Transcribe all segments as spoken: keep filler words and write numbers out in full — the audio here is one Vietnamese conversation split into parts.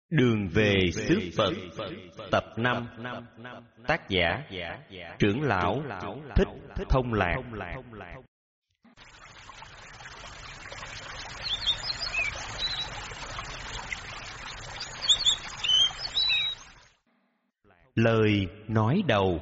Đường về xứ Phật tập năm. Tác giả Trưởng lão Thích Thông Lạc. Lời nói đầu.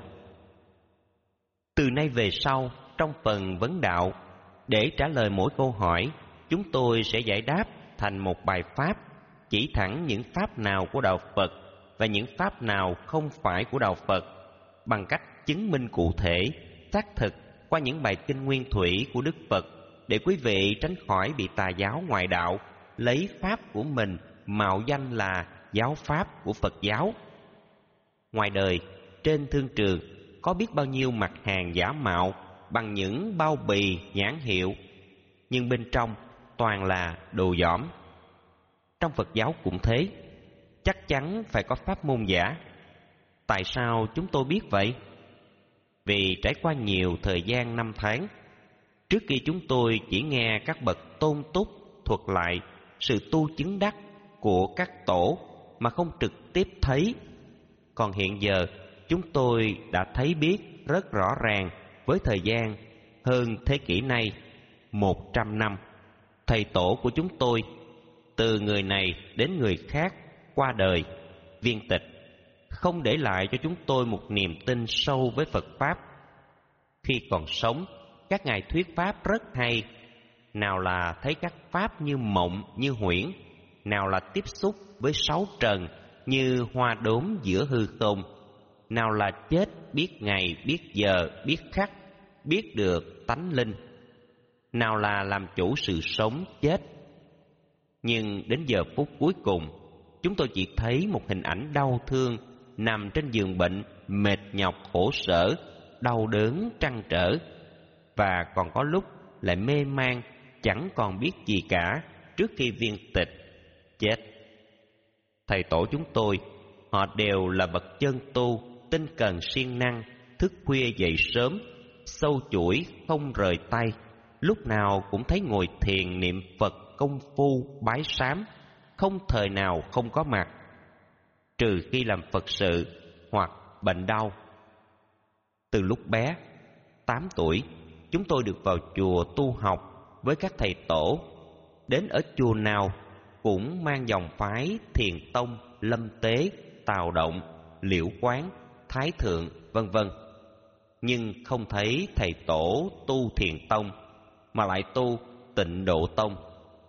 Từ nay về sau, trong phần vấn đạo, để trả lời mỗi câu hỏi, chúng tôi sẽ giải đáp thành một bài pháp, chỉ thẳng những pháp nào của đạo Phật và những pháp nào không phải của đạo Phật, bằng cách chứng minh cụ thể, xác thực qua những bài kinh nguyên thủy của Đức Phật, để quý vị tránh khỏi bị tà giáo ngoại đạo lấy pháp của mình mạo danh là giáo pháp của Phật giáo. Ngoài đời, trên thương trường có biết bao nhiêu mặt hàng giả mạo bằng những bao bì nhãn hiệu, nhưng bên trong toàn là đồ dỏm. Trong Phật giáo cũng thế, chắc chắn phải có pháp môn giả. Tại sao chúng tôi biết vậy? Vì trải qua nhiều thời gian năm tháng, trước khi chúng tôi chỉ nghe các bậc tôn túc thuật lại sự tu chứng đắc của các tổ mà không trực tiếp thấy. Còn hiện giờ, chúng tôi đã thấy biết rất rõ ràng với thời gian hơn thế kỷ nay, một trăm năm. Thầy tổ của chúng tôi, từ người này đến người khác qua đời, viên tịch, không để lại cho chúng tôi một niềm tin sâu với Phật Pháp. Khi còn sống, các ngài thuyết Pháp rất hay. Nào là thấy các Pháp như mộng, như huyễn, nào là tiếp xúc với sáu trần như hoa đốm giữa hư không, nào là chết biết ngày, biết giờ, biết khắc, biết được tánh linh, nào là làm chủ sự sống chết. Nhưng đến giờ phút cuối cùng, chúng tôi chỉ thấy một hình ảnh đau thương nằm trên giường bệnh, mệt nhọc khổ sở, đau đớn trăn trở, và còn có lúc lại mê man, chẳng còn biết gì cả trước khi viên tịch chết. Thầy tổ chúng tôi, họ đều là bậc chân tu, tinh cần siêng năng, thức khuya dậy sớm, sâu chuỗi không rời tay, lúc nào cũng thấy ngồi thiền niệm Phật, công phu bái sám, không thời nào không có mặt, trừ khi làm Phật sự hoặc bệnh đau. Từ lúc bé, tám tuổi, chúng tôi được vào chùa tu học với các thầy tổ. Đến ở chùa nào cũng mang dòng phái Thiền Tông, Lâm Tế, Tào Động, Liễu Quán, Thái Thượng, vân vân. Nhưng không thấy thầy tổ tu Thiền Tông, mà lại tu Tịnh Độ Tông.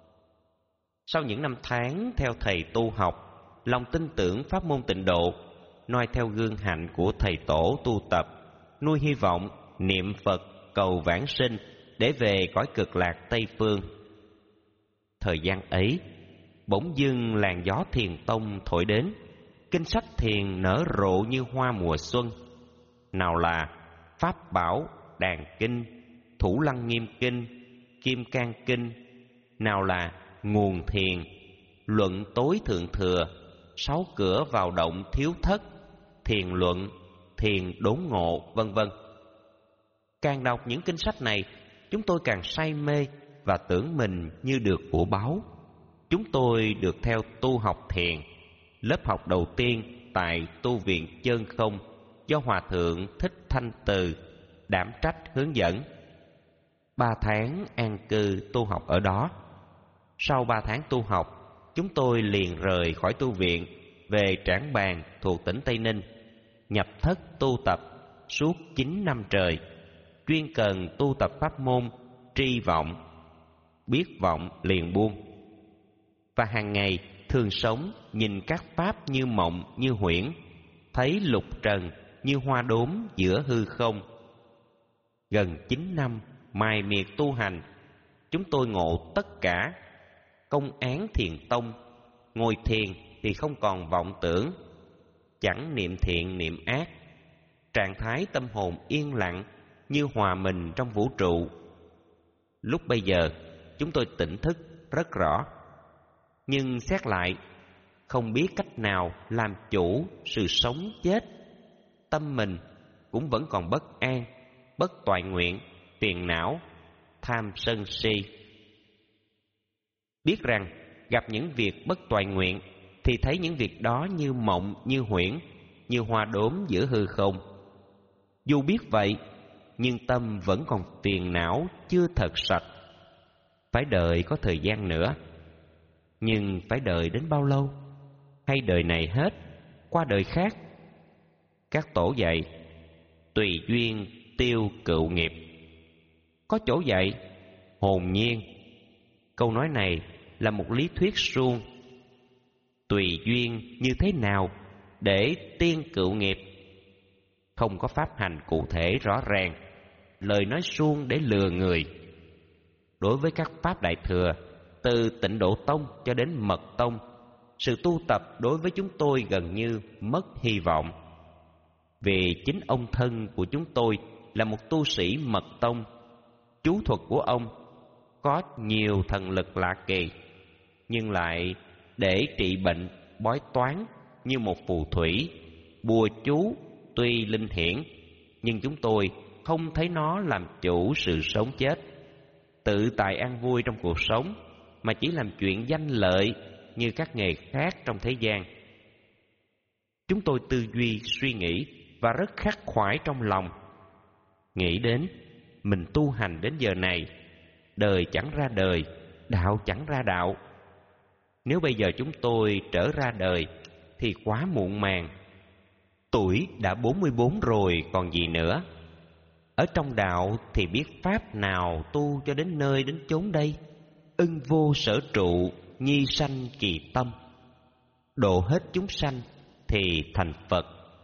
Sau những năm tháng theo thầy tu học, lòng tin tưởng pháp môn Tịnh Độ, noi theo gương hạnh của thầy tổ tu tập, nuôi hy vọng niệm Phật cầu vãng sinh để về cõi cực lạc Tây Phương. Thời gian ấy, bỗng dưng làn gió Thiền Tông thổi đến, kinh sách thiền nở rộ như hoa mùa xuân. Nào là Pháp Bảo Đàn Kinh, Thủ Lăng Nghiêm Kinh, Kim Cang Kinh, nào là Nguồn Thiền, Luận Tối Thượng Thừa, Sáu Cửa Vào Động Thiếu Thất, Thiền Luận, Thiền Đốn Ngộ, vân vân. Càng đọc những kinh sách này, chúng tôi càng say mê và tưởng mình như được của báu. Chúng tôi được theo tu học thiền. Lớp học đầu tiên tại tu viện Chân Không do Hòa Thượng Thích Thanh Từ đảm trách hướng dẫn. Ba tháng an cư tu học ở đó. Sau ba tháng tu học, chúng tôi liền rời khỏi tu viện về Trảng Bàng thuộc tỉnh Tây Ninh, nhập thất tu tập suốt chín năm trời, chuyên cần tu tập pháp môn tri vọng, biết vọng liền buông. Và hàng ngày thường sống nhìn các pháp như mộng, như huyễn, thấy lục trần như hoa đốm giữa hư không. Gần chín năm mài miệt tu hành, chúng tôi ngộ tất cả. Công án Thiền Tông, ngồi thiền thì không còn vọng tưởng, chẳng niệm thiện niệm ác, trạng thái tâm hồn yên lặng như hòa mình trong vũ trụ. Lúc bây giờ chúng tôi tỉnh thức rất rõ, nhưng xét lại không biết cách nào làm chủ sự sống chết. Tâm mình cũng vẫn còn bất an, bất toại nguyện, phiền não, tham sân si. Biết rằng gặp những việc bất toại nguyện thì thấy những việc đó như mộng, như huyễn, như hoa đốm giữa hư không. Dù biết vậy, nhưng tâm vẫn còn phiền não chưa thật sạch. Phải đợi có thời gian nữa. Nhưng phải đợi đến bao lâu? Hay đời này hết, qua đời khác? Các tổ dạy, tùy duyên tiêu cựu nghiệp. Có chỗ dạy, hồn nhiên. Câu nói này là một lý thuyết suông. Tùy duyên như thế nào để tiên cựu nghiệp? Không có pháp hành cụ thể rõ ràng, lời nói suông để lừa người. Đối với các pháp đại thừa, từ Tịnh Độ Tông cho đến Mật Tông, sự tu tập đối với chúng tôi gần như mất hy vọng. Vì chính ông thân của chúng tôi là một tu sĩ Mật Tông. Chú thuật của ông có nhiều thần lực lạ kỳ, nhưng lại để trị bệnh bói toán như một phù thủy. Bùa chú tuy linh hiển, nhưng chúng tôi không thấy nó làm chủ sự sống chết, tự tại an vui trong cuộc sống, mà chỉ làm chuyện danh lợi như các nghề khác trong thế gian. Chúng tôi tư duy, suy nghĩ và rất khắc khoải trong lòng. Nghĩ đến mình tu hành đến giờ này, đời chẳng ra đời, đạo chẳng ra đạo. Nếu bây giờ chúng tôi trở ra đời thì quá muộn màng. Tuổi đã bốn mươi bốn rồi còn gì nữa. Ở trong đạo thì biết pháp nào tu cho đến nơi đến chốn đây. Ưng vô sở trụ, nhi sanh kỳ tâm. Độ hết chúng sanh thì thành Phật.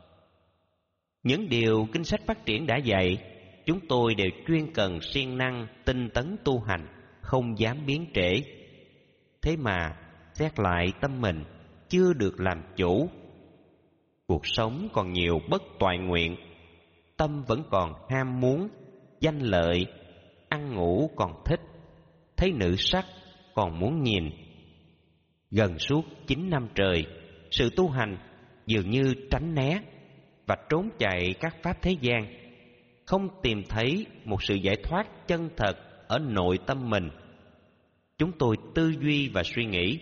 Những điều kinh sách phát triển đã dạy, chúng tôi đều chuyên cần siêng năng, tinh tấn tu hành, không dám biến trễ. Thế mà xét lại tâm mình chưa được làm chủ. Cuộc sống còn nhiều bất toại nguyện, tâm vẫn còn ham muốn, danh lợi, ăn ngủ còn thích, thấy nữ sắc còn muốn nhìn. Gần suốt chín năm trời, sự tu hành dường như tránh né và trốn chạy các pháp thế gian, không tìm thấy một sự giải thoát chân thật ở nội tâm mình. Chúng tôi tư duy và suy nghĩ,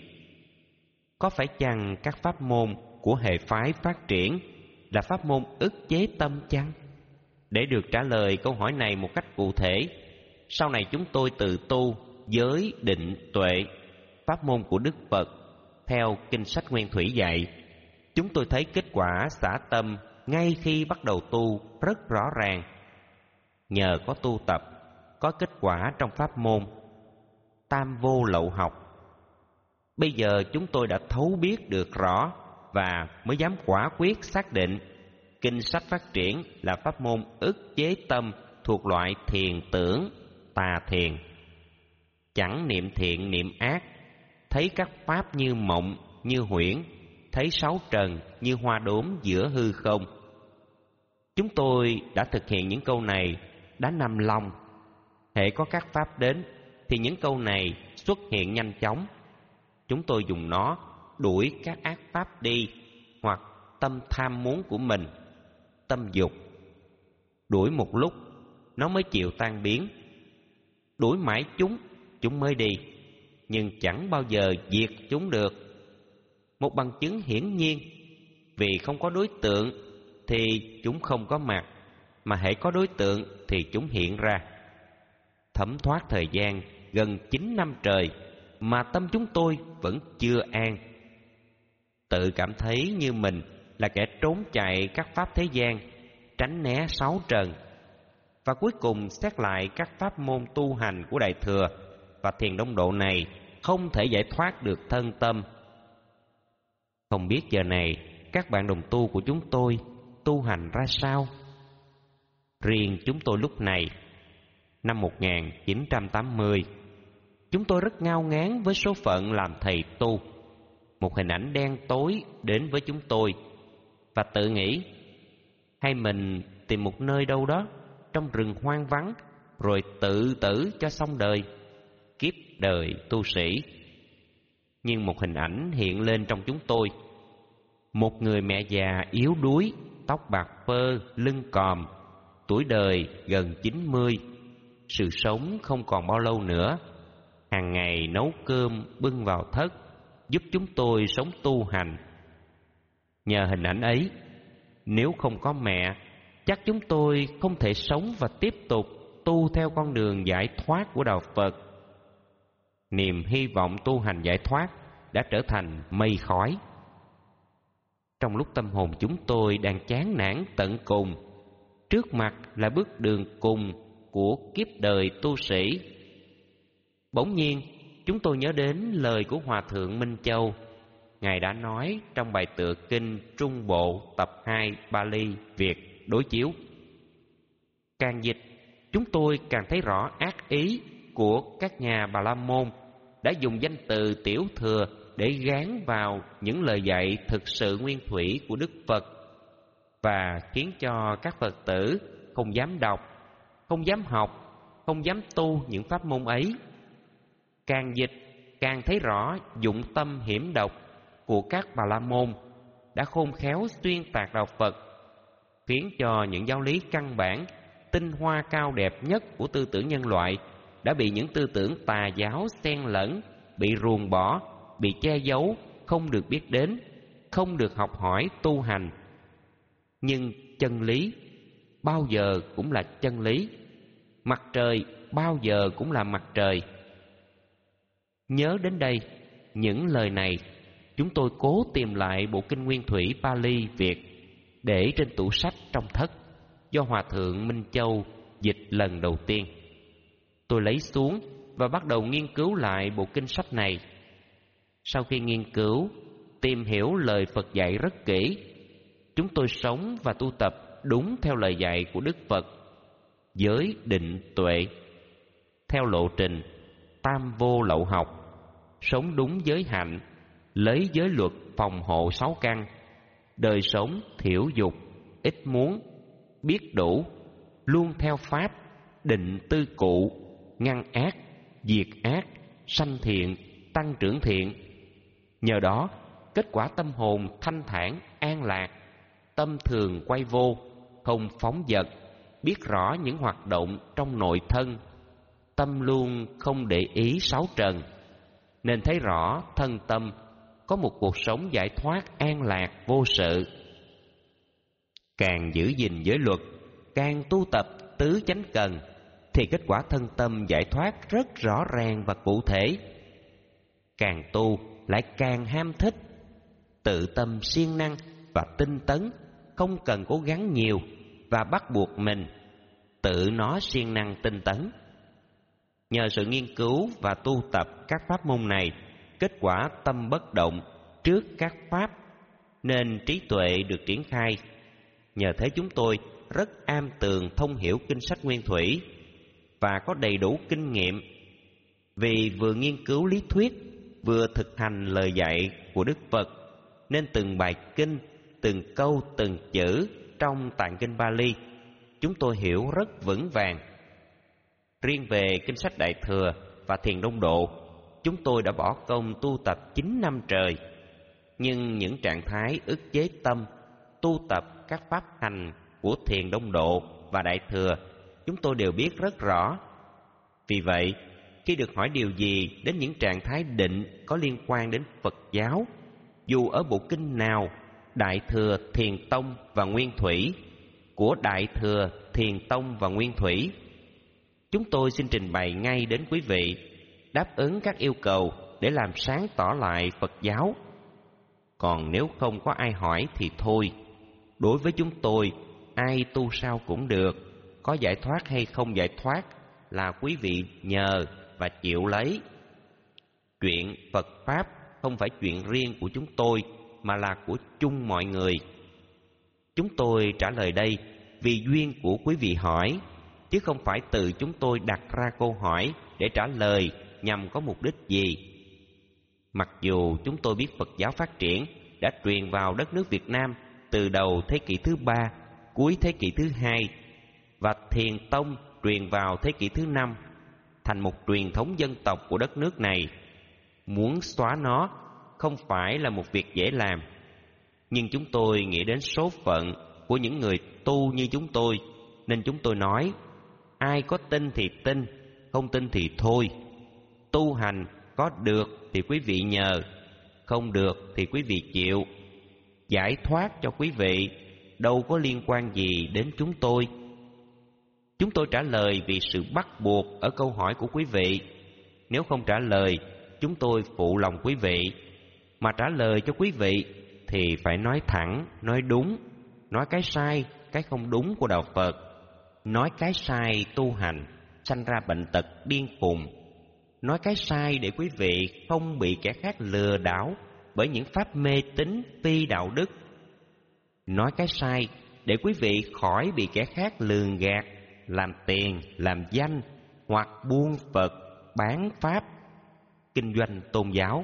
có phải chăng các pháp môn của hệ phái phát triển là pháp môn ức chế tâm chăng? Để được trả lời câu hỏi này một cách cụ thể, sau này chúng tôi tự tu giới định tuệ, pháp môn của Đức Phật theo kinh sách Nguyên Thủy dạy. Chúng tôi thấy kết quả xả tâm ngay khi bắt đầu tu rất rõ ràng. Nhờ có tu tập, có kết quả trong pháp môn tam vô lậu học. Bây giờ chúng tôi đã thấu biết được rõ và mới dám quả quyết xác định kinh sách phát triển là pháp môn ức chế tâm thuộc loại thiền tưởng, tà thiền. Chẳng niệm thiện niệm ác, thấy các pháp như mộng, như huyễn, thấy sáu trần như hoa đốm giữa hư không. Chúng tôi đã thực hiện những câu này đã nằm lòng. Hễ có các pháp đến thì những câu này xuất hiện nhanh chóng. Chúng tôi dùng nó đuổi các ác pháp đi, hoặc tâm tham muốn của mình, tâm dục. Đuổi một lúc, nó mới chịu tan biến. Đuổi mãi chúng, chúng mới đi, nhưng chẳng bao giờ diệt chúng được. Một bằng chứng hiển nhiên, vì không có đối tượng thì chúng không có mặt, mà hễ có đối tượng thì chúng hiện ra. Thấm thoát thời gian gần chín năm trời mà tâm chúng tôi vẫn chưa an. Tự cảm thấy như mình là kẻ trốn chạy các pháp thế gian, tránh né sáu trần. Và cuối cùng xét lại các pháp môn tu hành của Đại Thừa và Thiền Đông Độ này không thể giải thoát được thân tâm. Không biết giờ này các bạn đồng tu của chúng tôi tu hành ra sao? Riêng chúng tôi lúc này, năm một nghìn chín trăm tám mươi, chúng tôi rất ngao ngán với số phận làm thầy tu. Một hình ảnh đen tối đến với chúng tôi và tự nghĩ, hay mình tìm một nơi đâu đó trong rừng hoang vắng rồi tự tử cho xong đời, kiếp đời tu sĩ. Nhưng một hình ảnh hiện lên trong chúng tôi. Một người mẹ già yếu đuối, tóc bạc phơ, lưng còm, tuổi đời gần chín mươi. Sự sống không còn bao lâu nữa. Hàng ngày nấu cơm bưng vào thất, giúp chúng tôi sống tu hành. Nhờ hình ảnh ấy, nếu không có mẹ, chắc chúng tôi không thể sống và tiếp tục tu theo con đường giải thoát của đạo Phật. Niềm hy vọng tu hành giải thoát đã trở thành mây khói. Trong lúc tâm hồn chúng tôi đang chán nản tận cùng, trước mặt là bước đường cùng của kiếp đời tu sĩ, bỗng nhiên chúng tôi nhớ đến lời của Hòa Thượng Minh Châu. Ngài đã nói trong bài tựa kinh Trung Bộ tập hai Pali Việt đối chiếu. Càng dịch, chúng tôi càng thấy rõ ác ý của các nhà Bà La Môn đã dùng danh từ tiểu thừa để gán vào những lời dạy thực sự nguyên thủy của Đức Phật, và khiến cho các Phật tử không dám đọc, không dám học, không dám tu những pháp môn ấy. Càng dịch càng thấy rõ dụng tâm hiểm độc của các Bà La Môn đã khôn khéo xuyên tạc đạo Phật, khiến cho những giáo lý căn bản, tinh hoa cao đẹp nhất của tư tưởng nhân loại đã bị những tư tưởng tà giáo xen lẫn, bị ruồng bỏ, bị che giấu, không được biết đến, không được học hỏi tu hành. Nhưng chân lý bao giờ cũng là chân lý, mặt trời bao giờ cũng là mặt trời. Nhớ đến đây, những lời này, chúng tôi cố tìm lại bộ kinh nguyên thủy Pali Việt để trên tủ sách trong thất do Hòa Thượng Minh Châu dịch lần đầu tiên. Tôi lấy xuống và bắt đầu nghiên cứu lại bộ kinh sách này. Sau khi nghiên cứu, tìm hiểu lời Phật dạy rất kỹ, chúng tôi sống và tu tập đúng theo lời dạy của Đức Phật, giới định tuệ, theo lộ trình tam vô lậu học, sống đúng giới hạnh, lấy giới luật phòng hộ sáu căn, đời sống thiểu dục, ít muốn, biết đủ, luôn theo pháp, định tư cụ, ngăn ác, diệt ác, sanh thiện, tăng trưởng thiện. Nhờ đó, kết quả tâm hồn thanh thản, an lạc, tâm thường quay vô, không phóng dật, biết rõ những hoạt động trong nội thân, tâm luôn không để ý sáu trần, nên thấy rõ thân tâm có một cuộc sống giải thoát an lạc vô sự. Càng giữ gìn giới luật, càng tu tập tứ chánh cần, thì kết quả thân tâm giải thoát rất rõ ràng và cụ thể. Càng tu lại càng ham thích, tự tâm siêng năng và tinh tấn, không cần cố gắng nhiều và bắt buộc mình, tự nó siêng năng tinh tấn. Nhờ sự nghiên cứu và tu tập các pháp môn này, kết quả tâm bất động trước các pháp, nên trí tuệ được triển khai. Nhờ thế chúng tôi rất am tường thông hiểu kinh sách nguyên thủy và có đầy đủ kinh nghiệm, vì vừa nghiên cứu lý thuyết, vừa thực hành lời dạy của Đức Phật, nên từng bài kinh, từng câu, từng chữ trong tạng kinh Pali chúng tôi hiểu rất vững vàng. Riêng về kinh sách Đại Thừa và Thiền Đông Độ, chúng tôi đã bỏ công tu tập chín năm trời. Nhưng những trạng thái ức chế tâm, tu tập các pháp hành của Thiền Đông Độ và Đại Thừa, chúng tôi đều biết rất rõ. Vì vậy, khi được hỏi điều gì đến những trạng thái định có liên quan đến Phật giáo, dù ở bộ kinh nào, Đại Thừa, Thiền Tông và Nguyên Thủy, của Đại Thừa, Thiền Tông và Nguyên Thủy, chúng tôi xin trình bày ngay đến quý vị, đáp ứng các yêu cầu để làm sáng tỏ lại Phật giáo. Còn nếu không có ai hỏi thì thôi. Đối với chúng tôi, ai tu sao cũng được, có giải thoát hay không giải thoát là quý vị nhờ và chịu lấy. Chuyện Phật Pháp không phải chuyện riêng của chúng tôi, mà là của chung mọi người. Chúng tôi trả lời đây vì duyên của quý vị hỏi, chứ không phải tự chúng tôi đặt ra câu hỏi để trả lời nhằm có mục đích gì. Mặc dù chúng tôi biết Phật giáo phát triển đã truyền vào đất nước Việt Nam từ đầu thế kỷ thứ ba, cuối thế kỷ thứ hai, và Thiền Tông truyền vào thế kỷ thứ năm, thành một truyền thống dân tộc của đất nước này, muốn xóa nó không phải là một việc dễ làm. Nhưng chúng tôi nghĩ đến số phận của những người tu như chúng tôi, nên chúng tôi nói, ai có tin thì tin, không tin thì thôi. Tu hành có được thì quý vị nhờ, không được thì quý vị chịu. Giải thoát cho quý vị đâu có liên quan gì đến chúng tôi. Chúng tôi trả lời vì sự bắt buộc ở câu hỏi của quý vị. Nếu không trả lời, chúng tôi phụ lòng quý vị. Mà trả lời cho quý vị thì phải nói thẳng, nói đúng, nói cái sai, cái không đúng của đạo Phật, nói cái sai tu hành sanh ra bệnh tật điên khùng, nói cái sai để quý vị không bị kẻ khác lừa đảo bởi những pháp mê tín phi đạo đức, nói cái sai để quý vị khỏi bị kẻ khác lường gạt, làm tiền, làm danh hoặc buôn Phật, bán Pháp, kinh doanh tôn giáo.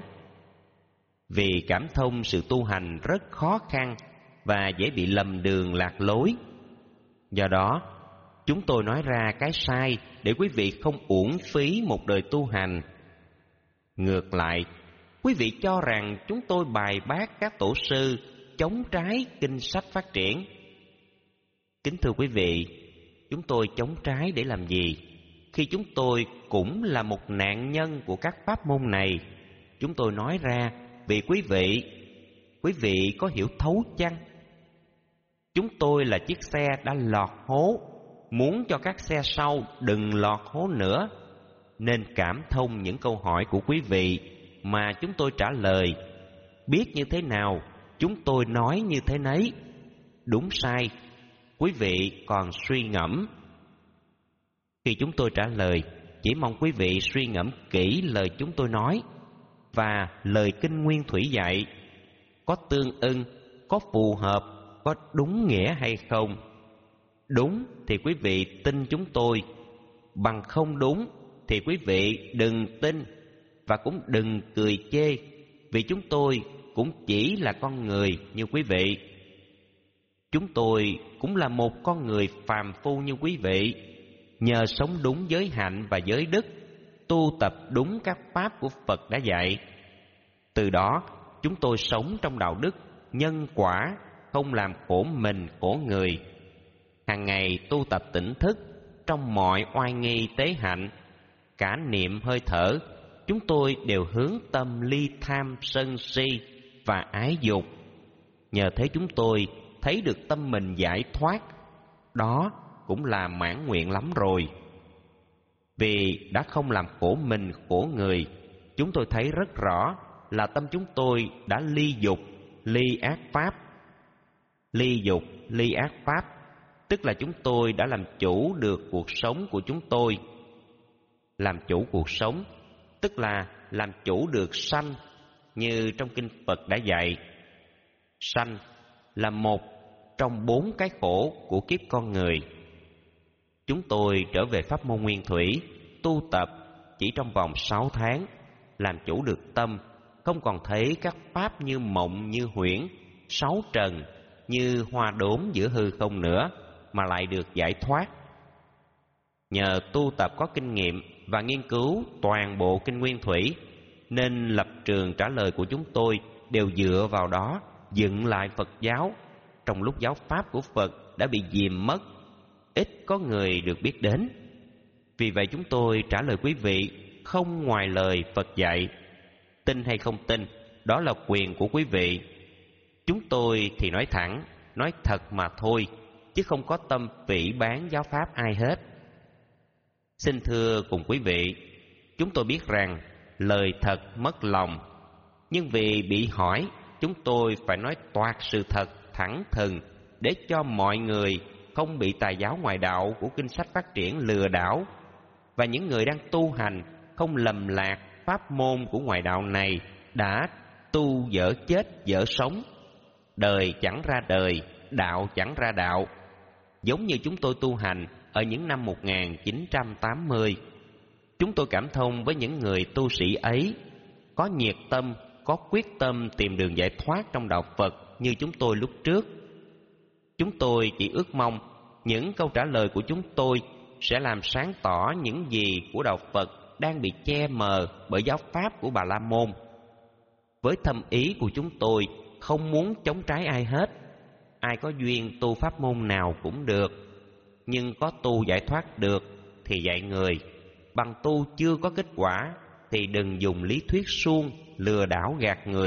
Vì cảm thông sự tu hành rất khó khăn và dễ bị lầm đường lạc lối. Do đó, chúng tôi nói ra cái sai để quý vị không uổng phí một đời tu hành. Ngược lại, quý vị cho rằng chúng tôi bài bác các tổ sư chống trái kinh sách phát triển. Kính thưa quý vị, chúng tôi chống trái để làm gì? Khi chúng tôi cũng là một nạn nhân của các pháp môn này. Chúng tôi nói ra vì quý vị, quý vị có hiểu thấu chăng? Chúng tôi là chiếc xe đã lọt hố, muốn cho các xe sau đừng lọt hố nữa, nên cảm thông những câu hỏi của quý vị mà chúng tôi trả lời. Biết như thế nào, chúng tôi nói như thế nấy. Đúng sai, quý vị còn suy ngẫm. Khi chúng tôi trả lời, chỉ mong quý vị suy ngẫm kỹ lời chúng tôi nói và lời kinh Nguyên Thủy dạy, có tương ưng, có phù hợp, có đúng nghĩa hay không. Đúng thì quý vị tin chúng tôi, bằng không đúng thì quý vị đừng tin và cũng đừng cười chê, vì chúng tôi cũng chỉ là con người như quý vị. Chúng tôi cũng là một con người phàm phu như quý vị, nhờ sống đúng giới hạnh và giới đức, tu tập đúng các pháp của Phật đã dạy. Từ đó, chúng tôi sống trong đạo đức, nhân quả, không làm khổ mình khổ người. Hàng ngày tu tập tỉnh thức trong mọi oai nghi tế hạnh, cả niệm hơi thở, chúng tôi đều hướng tâm ly tham sân si và ái dục. Nhờ thế chúng tôi thấy được tâm mình giải thoát, đó cũng là mãn nguyện lắm rồi. Vì đã không làm khổ mình khổ người, chúng tôi thấy rất rõ là tâm chúng tôi đã ly dục, ly ác pháp. Ly dục, ly ác pháp, tức là chúng tôi đã làm chủ được cuộc sống của chúng tôi. Làm chủ cuộc sống, tức là làm chủ được sanh, như trong kinh Phật đã dạy. Sanh là một trong bốn cái khổ của kiếp con người. Chúng tôi trở về pháp môn Nguyên Thủy, tu tập chỉ trong vòng sáu tháng, làm chủ được tâm, không còn thấy các pháp như mộng như huyễn, sáu trần như hoa đốm giữa hư không nữa, mà lại được giải thoát. Nhờ tu tập có kinh nghiệm và nghiên cứu toàn bộ kinh Nguyên Thủy, nên lập trường trả lời của chúng tôi đều dựa vào đó dựng lại Phật giáo, trong lúc giáo pháp của Phật đã bị dìm mất, ít có người được biết đến. Vì vậy chúng tôi trả lời quý vị không ngoài lời Phật dạy. Tin hay không tin, đó là quyền của quý vị. Chúng tôi thì nói thẳng, nói thật mà thôi, chứ không có tâm phỉ báng giáo pháp ai hết. Xin thưa cùng quý vị, chúng tôi biết rằng lời thật mất lòng, nhưng vì bị hỏi, chúng tôi phải nói toạc sự thật thẳng thừng, để cho mọi người không bị tà giáo ngoại đạo của kinh sách phát triển lừa đảo, và những người đang tu hành không lầm lạc pháp môn của ngoại đạo này đã tu dở chết dở sống, đời chẳng ra đời, đạo chẳng ra đạo. Giống như chúng tôi tu hành ở những năm một nghìn chín trăm tám mươi, chúng tôi cảm thông với những người tu sĩ ấy, có nhiệt tâm, có quyết tâm tìm đường giải thoát trong đạo Phật như chúng tôi lúc trước. Chúng tôi chỉ ước mong những câu trả lời của chúng tôi sẽ làm sáng tỏ những gì của đạo Phật đang bị che mờ bởi giáo pháp của Bà La Môn. Với thâm ý của chúng tôi không muốn chống trái ai hết. Ai có duyên tu pháp môn nào cũng được, nhưng có tu giải thoát được thì dạy người. Bằng tu chưa có kết quả thì đừng dùng lý thuyết suông lừa đảo gạt người,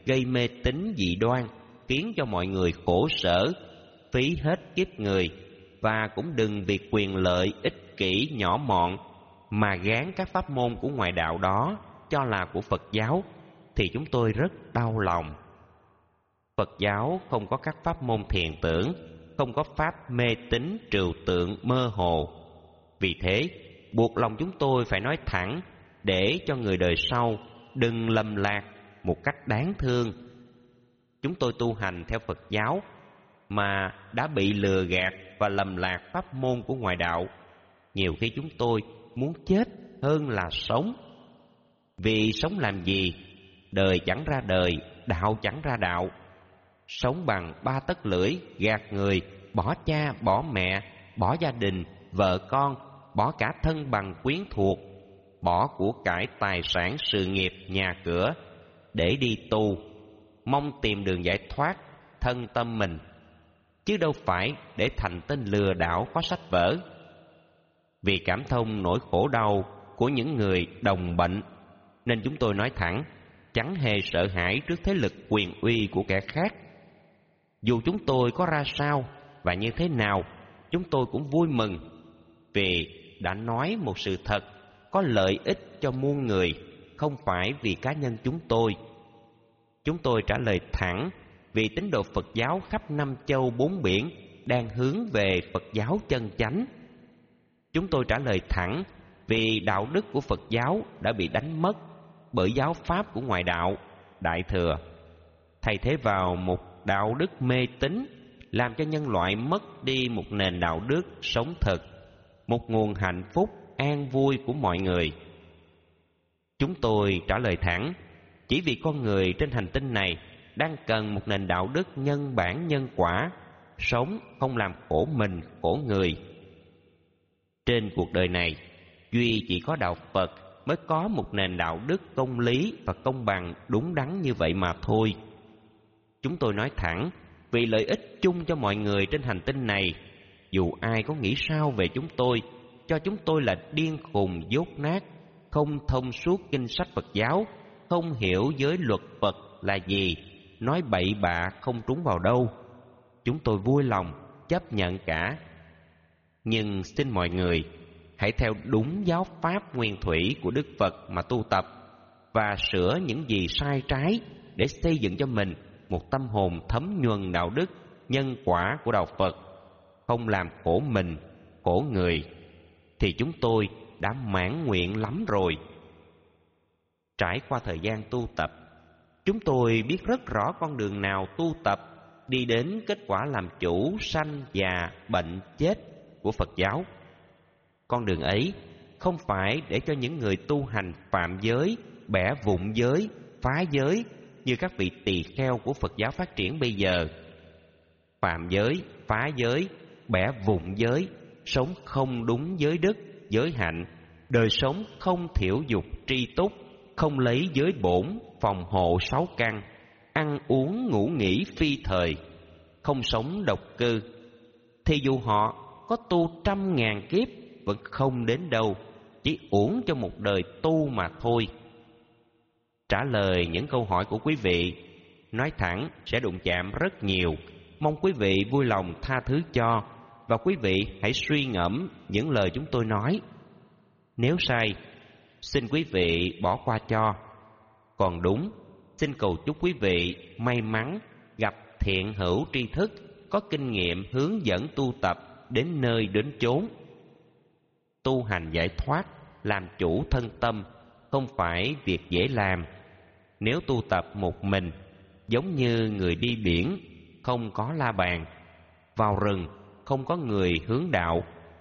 gây mê tín dị đoan, khiến cho mọi người khổ sở, phí hết kiếp người, và cũng đừng vì quyền lợi ích kỷ nhỏ mọn mà gán các pháp môn của ngoại đạo đó cho là của Phật giáo, thì chúng tôi rất đau lòng. Phật giáo không có các pháp môn thiền tưởng, không có pháp mê tín trừu tượng mơ hồ. Vì thế, buộc lòng chúng tôi phải nói thẳng để cho người đời sau đừng lầm lạc một cách đáng thương. Chúng tôi tu hành theo Phật giáo mà đã bị lừa gạt và lầm lạc pháp môn của ngoại đạo. Nhiều khi chúng tôi muốn chết hơn là sống. Vì sống làm gì? Đời chẳng ra đời, đạo chẳng ra đạo. Sống bằng ba tấc lưỡi, gạt người, bỏ cha, bỏ mẹ, bỏ gia đình, vợ con, bỏ cả thân bằng quyến thuộc, bỏ của cải tài sản, sự nghiệp, nhà cửa để đi tu, mong tìm đường giải thoát thân tâm mình, chứ đâu phải để thành tên lừa đảo có sách vở. Vì cảm thông nỗi khổ đau của những người đồng bệnh, nên chúng tôi nói thẳng, chẳng hề sợ hãi trước thế lực quyền uy của kẻ khác. Dù chúng tôi có ra sao và như thế nào, chúng tôi cũng vui mừng, vì đã nói một sự thật có lợi ích cho muôn người, không phải vì cá nhân chúng tôi. Chúng tôi trả lời thẳng vì tín đồ Phật giáo khắp năm châu bốn biển đang hướng về Phật giáo chân chánh. Chúng tôi trả lời thẳng vì đạo đức của Phật giáo đã bị đánh mất bởi giáo pháp của ngoại đạo, Đại Thừa, thay thế vào một đạo đức mê tín, làm cho nhân loại mất đi một nền đạo đức sống thực, một nguồn hạnh phúc an vui của mọi người. Chúng tôi trả lời thẳng, chỉ vì con người trên hành tinh này đang cần một nền đạo đức nhân bản nhân quả, sống không làm khổ mình khổ người. Trên cuộc đời này, duy chỉ có đạo Phật mới có một nền đạo đức công lý và công bằng đúng đắn như vậy mà thôi. Chúng tôi nói thẳng, vì lợi ích chung cho mọi người trên hành tinh này, dù ai có nghĩ sao về chúng tôi, cho chúng tôi là điên khùng dốt nát, không thông suốt kinh sách Phật giáo, không hiểu giới luật Phật là gì, nói bậy bạ không trúng vào đâu, chúng tôi vui lòng chấp nhận cả. Nhưng xin mọi người hãy theo đúng giáo pháp nguyên thủy của Đức Phật mà tu tập, và sửa những gì sai trái để xây dựng cho mình một tâm hồn thấm nhuần đạo đức nhân quả của đạo Phật, không làm khổ mình khổ người, thì chúng tôi đã mãn nguyện lắm rồi. Trải qua thời gian tu tập, chúng tôi biết rất rõ con đường nào tu tập đi đến kết quả làm chủ sanh già bệnh chết của Phật giáo. Con đường ấy không phải để cho những người tu hành phạm giới, bẻ vụn giới, phá giới như các vị tỳ kheo của Phật giáo phát triển bây giờ. Phạm giới, phá giới, bẻ vụn giới, sống không đúng giới đức, giới hạnh, đời sống không thiểu dục tri túc, không lấy giới bổn, phòng hộ sáu căn, ăn uống ngủ nghỉ phi thời, không sống độc cư, thì dù họ có tu trăm ngàn kiếp vẫn không đến đâu, chỉ uổng cho một đời tu mà thôi. Trả lời những câu hỏi của quý vị, nói thẳng sẽ đụng chạm rất nhiều, mong quý vị vui lòng tha thứ cho, và quý vị hãy suy ngẫm những lời chúng tôi nói. Nếu sai, xin quý vị bỏ qua cho. Còn đúng, xin cầu chúc quý vị may mắn gặp thiện hữu tri thức, có kinh nghiệm hướng dẫn tu tập đến nơi đến chốn. Tu hành giải thoát, làm chủ thân tâm không phải việc dễ làm. Nếu tu tập một mình, giống như người đi biển không có la bàn, vào rừng không có người hướng đạo.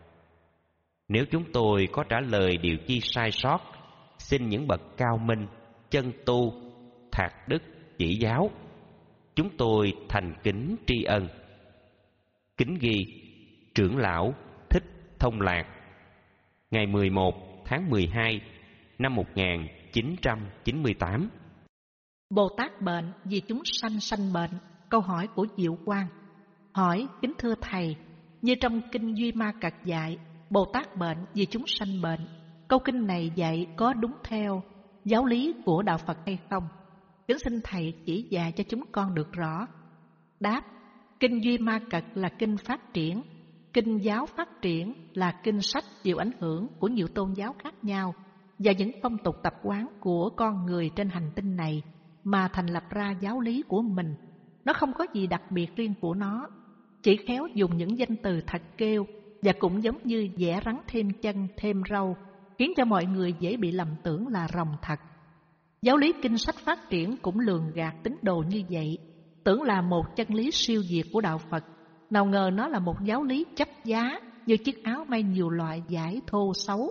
Nếu chúng tôi có trả lời điều chi sai sót, xin những bậc cao minh, chân tu, thạc đức chỉ giáo. Chúng tôi thành kính tri ân. Kính ghi trưởng lão Thích Thông Lạc, ngày mười một tháng mười hai năm một nghìn chín trăm chín mươi tám. Bồ Tát bệnh vì chúng sanh sanh bệnh. Câu hỏi của Diệu Quang. Hỏi: kính thưa thầy, như trong kinh Duy Ma Cật dạy Bồ Tát bệnh vì chúng sanh bệnh, câu kinh này dạy có đúng theo giáo lý của đạo Phật hay không? kính xin Thầy chỉ dạy cho chúng con được rõ. Đáp: Kinh Duy Ma Cật là kinh phát triển, Kinh giáo phát triển là kinh sách chịu ảnh hưởng của nhiều tôn giáo khác nhau và những phong tục tập quán của con người trên hành tinh này mà thành lập ra giáo lý của mình. Nó không có gì đặc biệt riêng của nó, chỉ khéo dùng những danh từ thật kêu và cũng giống như vẽ rắn thêm chân thêm râu, khiến cho mọi người dễ bị lầm tưởng là rồng thật. Giáo lý kinh sách phát triển cũng lường gạt tín đồ như vậy, tưởng là một chân lý siêu việt của đạo Phật. Nào ngờ nó là một giáo lý chấp giá, như chiếc áo may nhiều loại vải thô xấu.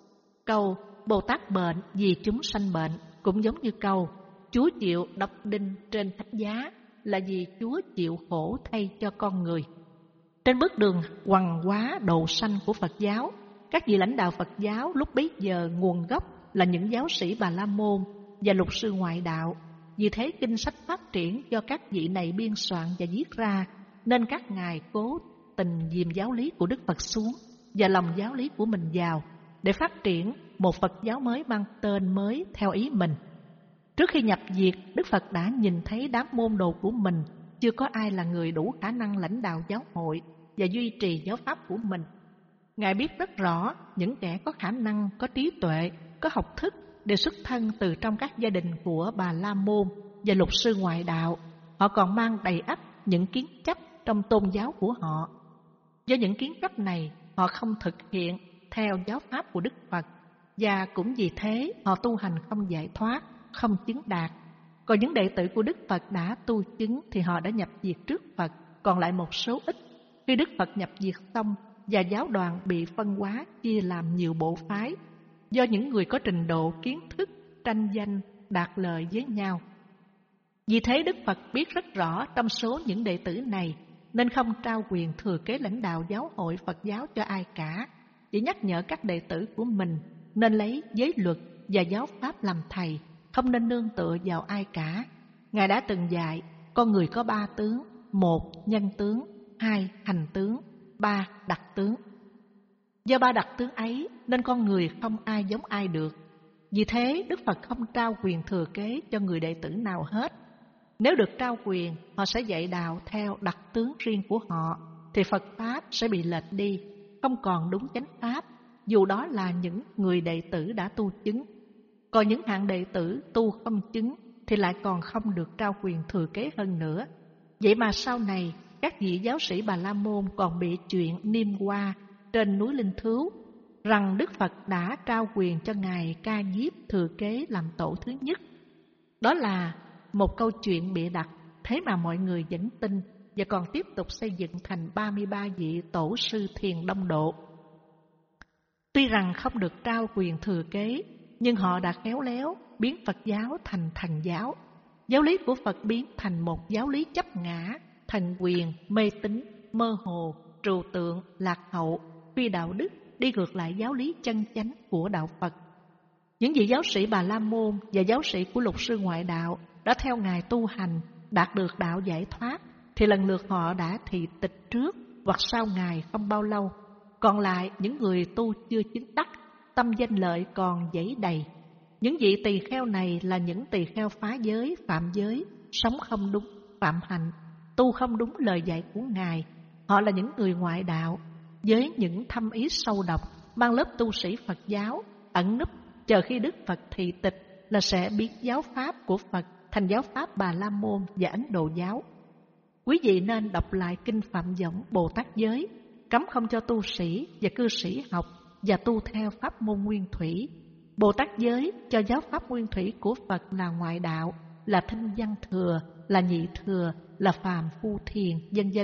Câu Bồ Tát bệnh vì chúng sanh bệnh cũng giống như câu Chúa chịu độc đinh trên thánh giá là vì Chúa chịu khổ thay cho con người. Trên bước đường hoằng hóa độ sanh của Phật giáo, các vị lãnh đạo Phật giáo lúc bấy giờ nguồn gốc là những giáo sĩ Bà La Môn và luật sư ngoại đạo. Vì thế kinh sách phát triển do các vị này biên soạn và viết ra, nên các ngài cố tình dìm giáo lý của Đức Phật xuống và lòng giáo lý của mình vào để phát triển một Phật giáo mới mang tên mới theo ý mình. Trước khi nhập diệt, Đức Phật đã nhìn thấy đám môn đồ của mình chưa có ai là người đủ khả năng lãnh đạo giáo hội và duy trì giáo pháp của mình. Ngài biết rất rõ những kẻ có khả năng, có trí tuệ, có học thức đều xuất thân từ trong các gia đình của Bà La Môn và luật sư ngoại đạo. Họ còn mang đầy ắp những kiến chấp trong tôn giáo của họ. Do những kiến chấp này, họ không thực hiện theo giáo pháp của Đức Phật, và cũng vì thế họ tu hành không giải thoát, không chứng đạt. Còn những đệ tử của Đức Phật đã tu chứng thì họ đã nhập diệt trước Phật, còn lại một số ít. Khi Đức Phật nhập diệt xong và giáo đoàn bị phân hóa chia làm nhiều bộ phái, do những người có trình độ kiến thức tranh danh đạt lời với nhau. Vì thế Đức Phật biết rất rõ trong số những đệ tử này nên không trao quyền thừa kế lãnh đạo giáo hội Phật giáo cho ai cả, chỉ nhắc nhở các đệ tử của mình nên lấy giới luật và giáo pháp làm thầy, không nên nương tựa vào ai cả. Ngài đã từng dạy con người có ba tướng: một nhân tướng, hai hành tướng, ba đặc tướng. Do ba đặc tướng ấy nên con người không ai giống ai được. Vì thế Đức Phật không trao quyền thừa kế cho người đệ tử nào hết. Nếu được trao quyền, họ sẽ dạy đạo theo đặc tướng riêng của họ, thì Phật Pháp sẽ bị lệch đi, không còn đúng chánh Pháp, dù đó là những người đệ tử đã tu chứng. Còn những hạng đệ tử tu không chứng thì lại còn không được trao quyền thừa kế hơn nữa. Vậy mà sau này, các vị giáo sĩ Bà La Môn còn bị chuyện Niêm Hoa trên núi Linh Thứu, rằng Đức Phật đã trao quyền cho Ngài Ca Diếp thừa kế làm tổ thứ nhất. Đó là một câu chuyện bịa đặt, thế mà mọi người vẫn tin và còn tiếp tục xây dựng thành ba mươi ba vị tổ sư Thiền Đông Độ. Tuy rằng không được trao quyền thừa kế, nhưng họ đã khéo léo biến Phật giáo thành thần giáo. Giáo lý của Phật biến thành một giáo lý chấp ngã, thần quyền, mê tín, mơ hồ, trừu tượng, lạc hậu, phi đạo đức, đi ngược lại giáo lý chân chánh của đạo Phật. Những vị giáo sĩ Bà La Môn và giáo sĩ của luật sư ngoại đạo đã theo Ngài tu hành, đạt được đạo giải thoát, thì lần lượt họ đã thị tịch trước hoặc sau Ngài không bao lâu. Còn lại những người tu chưa chứng đắc, tâm danh lợi còn dẫy đầy. Những vị tỳ kheo này là những tỳ kheo phá giới, phạm giới, sống không đúng, phạm hạnh, tu không đúng lời dạy của Ngài. Họ là những người ngoại đạo, với những thâm ý sâu độc, mang lớp tu sĩ Phật giáo, ẩn núp, chờ khi Đức Phật thị tịch là sẽ biến giáo pháp của Phật thành giáo pháp Bà La Môn và Ấn Độ giáo. Quý vị nên đọc lại Kinh Phạm Võng Bồ Tát Giới, cấm không cho tu sĩ và cư sĩ học và tu theo pháp môn nguyên thủy. Bồ Tát Giới cho giáo pháp nguyên thủy của Phật là ngoại đạo, là thinh văn thừa, là nhị thừa, là phàm phu thiền, vân vân.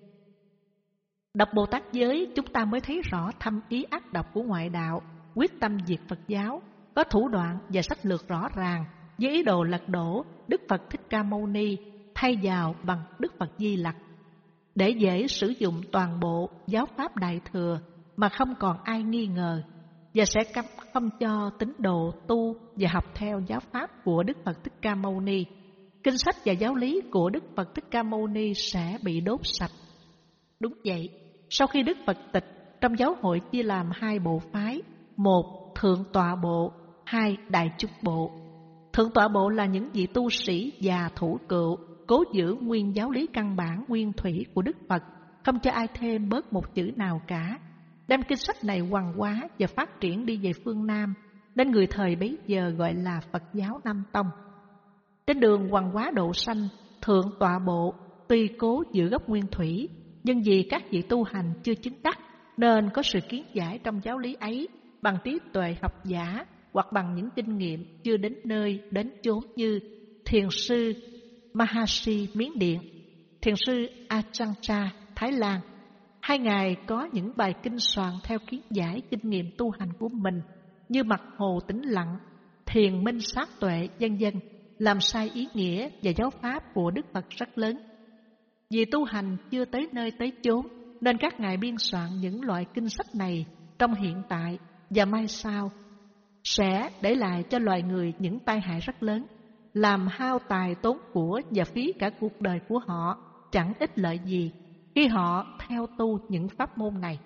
Đọc Bồ Tát Giới, chúng ta mới thấy rõ thâm ý ác độc của ngoại đạo, quyết tâm diệt Phật giáo, có thủ đoạn và sách lược rõ ràng, với ý đồ lật đổ Đức Phật Thích Ca Mâu Ni thay vào bằng Đức Phật Di Lặc, để dễ sử dụng toàn bộ giáo pháp Đại Thừa mà không còn ai nghi ngờ, và sẽ cấm không cho tín đồ tu và học theo giáo pháp của Đức Phật Thích Ca Mâu Ni. Kinh sách và giáo lý của Đức Phật Thích Ca Mâu Ni sẽ bị đốt sạch. Đúng vậy, sau khi Đức Phật tịch, trong giáo hội chia làm hai bộ phái: một thượng tọa bộ, hai đại chúng bộ. Thượng tọa bộ là những vị tu sĩ già thủ cựu, cố giữ nguyên giáo lý căn bản nguyên thủy của Đức Phật, không cho ai thêm bớt một chữ nào cả. Đem kinh sách này hoằng hóa và phát triển đi về phương Nam, nên người thời bấy giờ gọi là Phật giáo Nam Tông. Trên đường hoằng hóa độ sanh, Thượng tọa bộ tuy cố giữ gốc nguyên thủy, nhưng vì các vị tu hành chưa chứng đắc, nên có sự kiến giải trong giáo lý ấy bằng trí tuệ học giả hoặc bằng những kinh nghiệm chưa đến nơi đến chốn, như Thiền sư Mahasi Miến Điện, Thiền sư Achancha Thái Lan. Hai ngài có những bài kinh soạn theo kiến giải kinh nghiệm tu hành của mình, như Mặt Hồ Tĩnh Lặng, Thiền Minh Sát Tuệ, vân vân, làm sai ý nghĩa và giáo pháp của Đức Phật rất lớn. Vì tu hành chưa tới nơi tới chốn, nên các ngài biên soạn những loại kinh sách này trong hiện tại và mai sau sẽ để lại cho loài người những tai hại rất lớn, làm hao tài tốn của và phí cả cuộc đời của họ chẳng ích lợi gì khi họ theo tu những pháp môn này.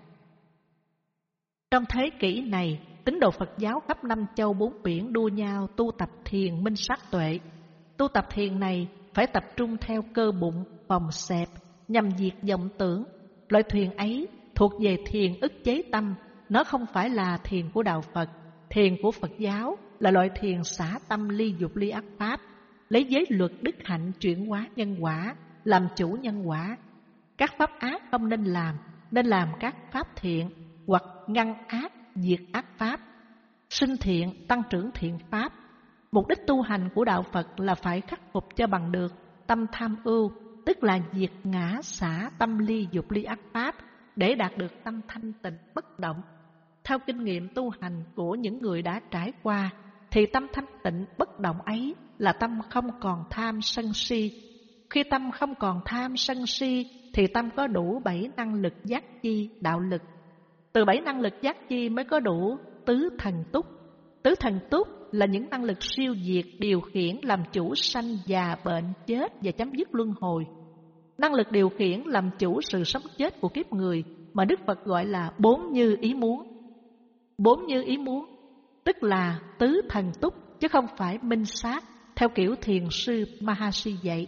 Trong thế kỷ này, tín đồ Phật giáo khắp năm châu bốn biển đua nhau tu tập thiền minh sát tuệ. Tu tập thiền này phải tập trung theo cơ bụng, phòng xẹp, nhằm diệt vọng tưởng. Loại thiền ấy thuộc về thiền ức chế tâm, nó không phải là thiền của đạo Phật. Thiền của Phật giáo là loại thiền xả tâm ly dục ly ác pháp, lấy giới luật đức hạnh chuyển hóa nhân quả, làm chủ nhân quả. Các pháp ác không nên làm, nên làm các pháp thiện, hoặc ngăn ác, diệt ác pháp, sinh thiện, tăng trưởng thiện pháp. Mục đích tu hành của đạo Phật là phải khắc phục cho bằng được tâm tham ưu, tức là diệt ngã xả tâm ly dục ly ác pháp, để đạt được tâm thanh tịnh bất động. Theo kinh nghiệm tu hành của những người đã trải qua, thì tâm thanh tịnh bất động ấy là tâm không còn tham sân si. Khi tâm không còn tham sân si, thì tâm có đủ bảy năng lực giác chi, đạo lực. Từ bảy năng lực giác chi mới có đủ tứ thần túc. Tứ thần túc là những năng lực siêu diệt, điều khiển, làm chủ sanh già bệnh chết và chấm dứt luân hồi. Năng lực điều khiển làm chủ sự sống chết của kiếp người mà Đức Phật gọi là bốn như ý muốn. Bốn như ý muốn tức là tứ thần túc, chứ không phải minh sát theo kiểu thiền sư Mahasi dạy.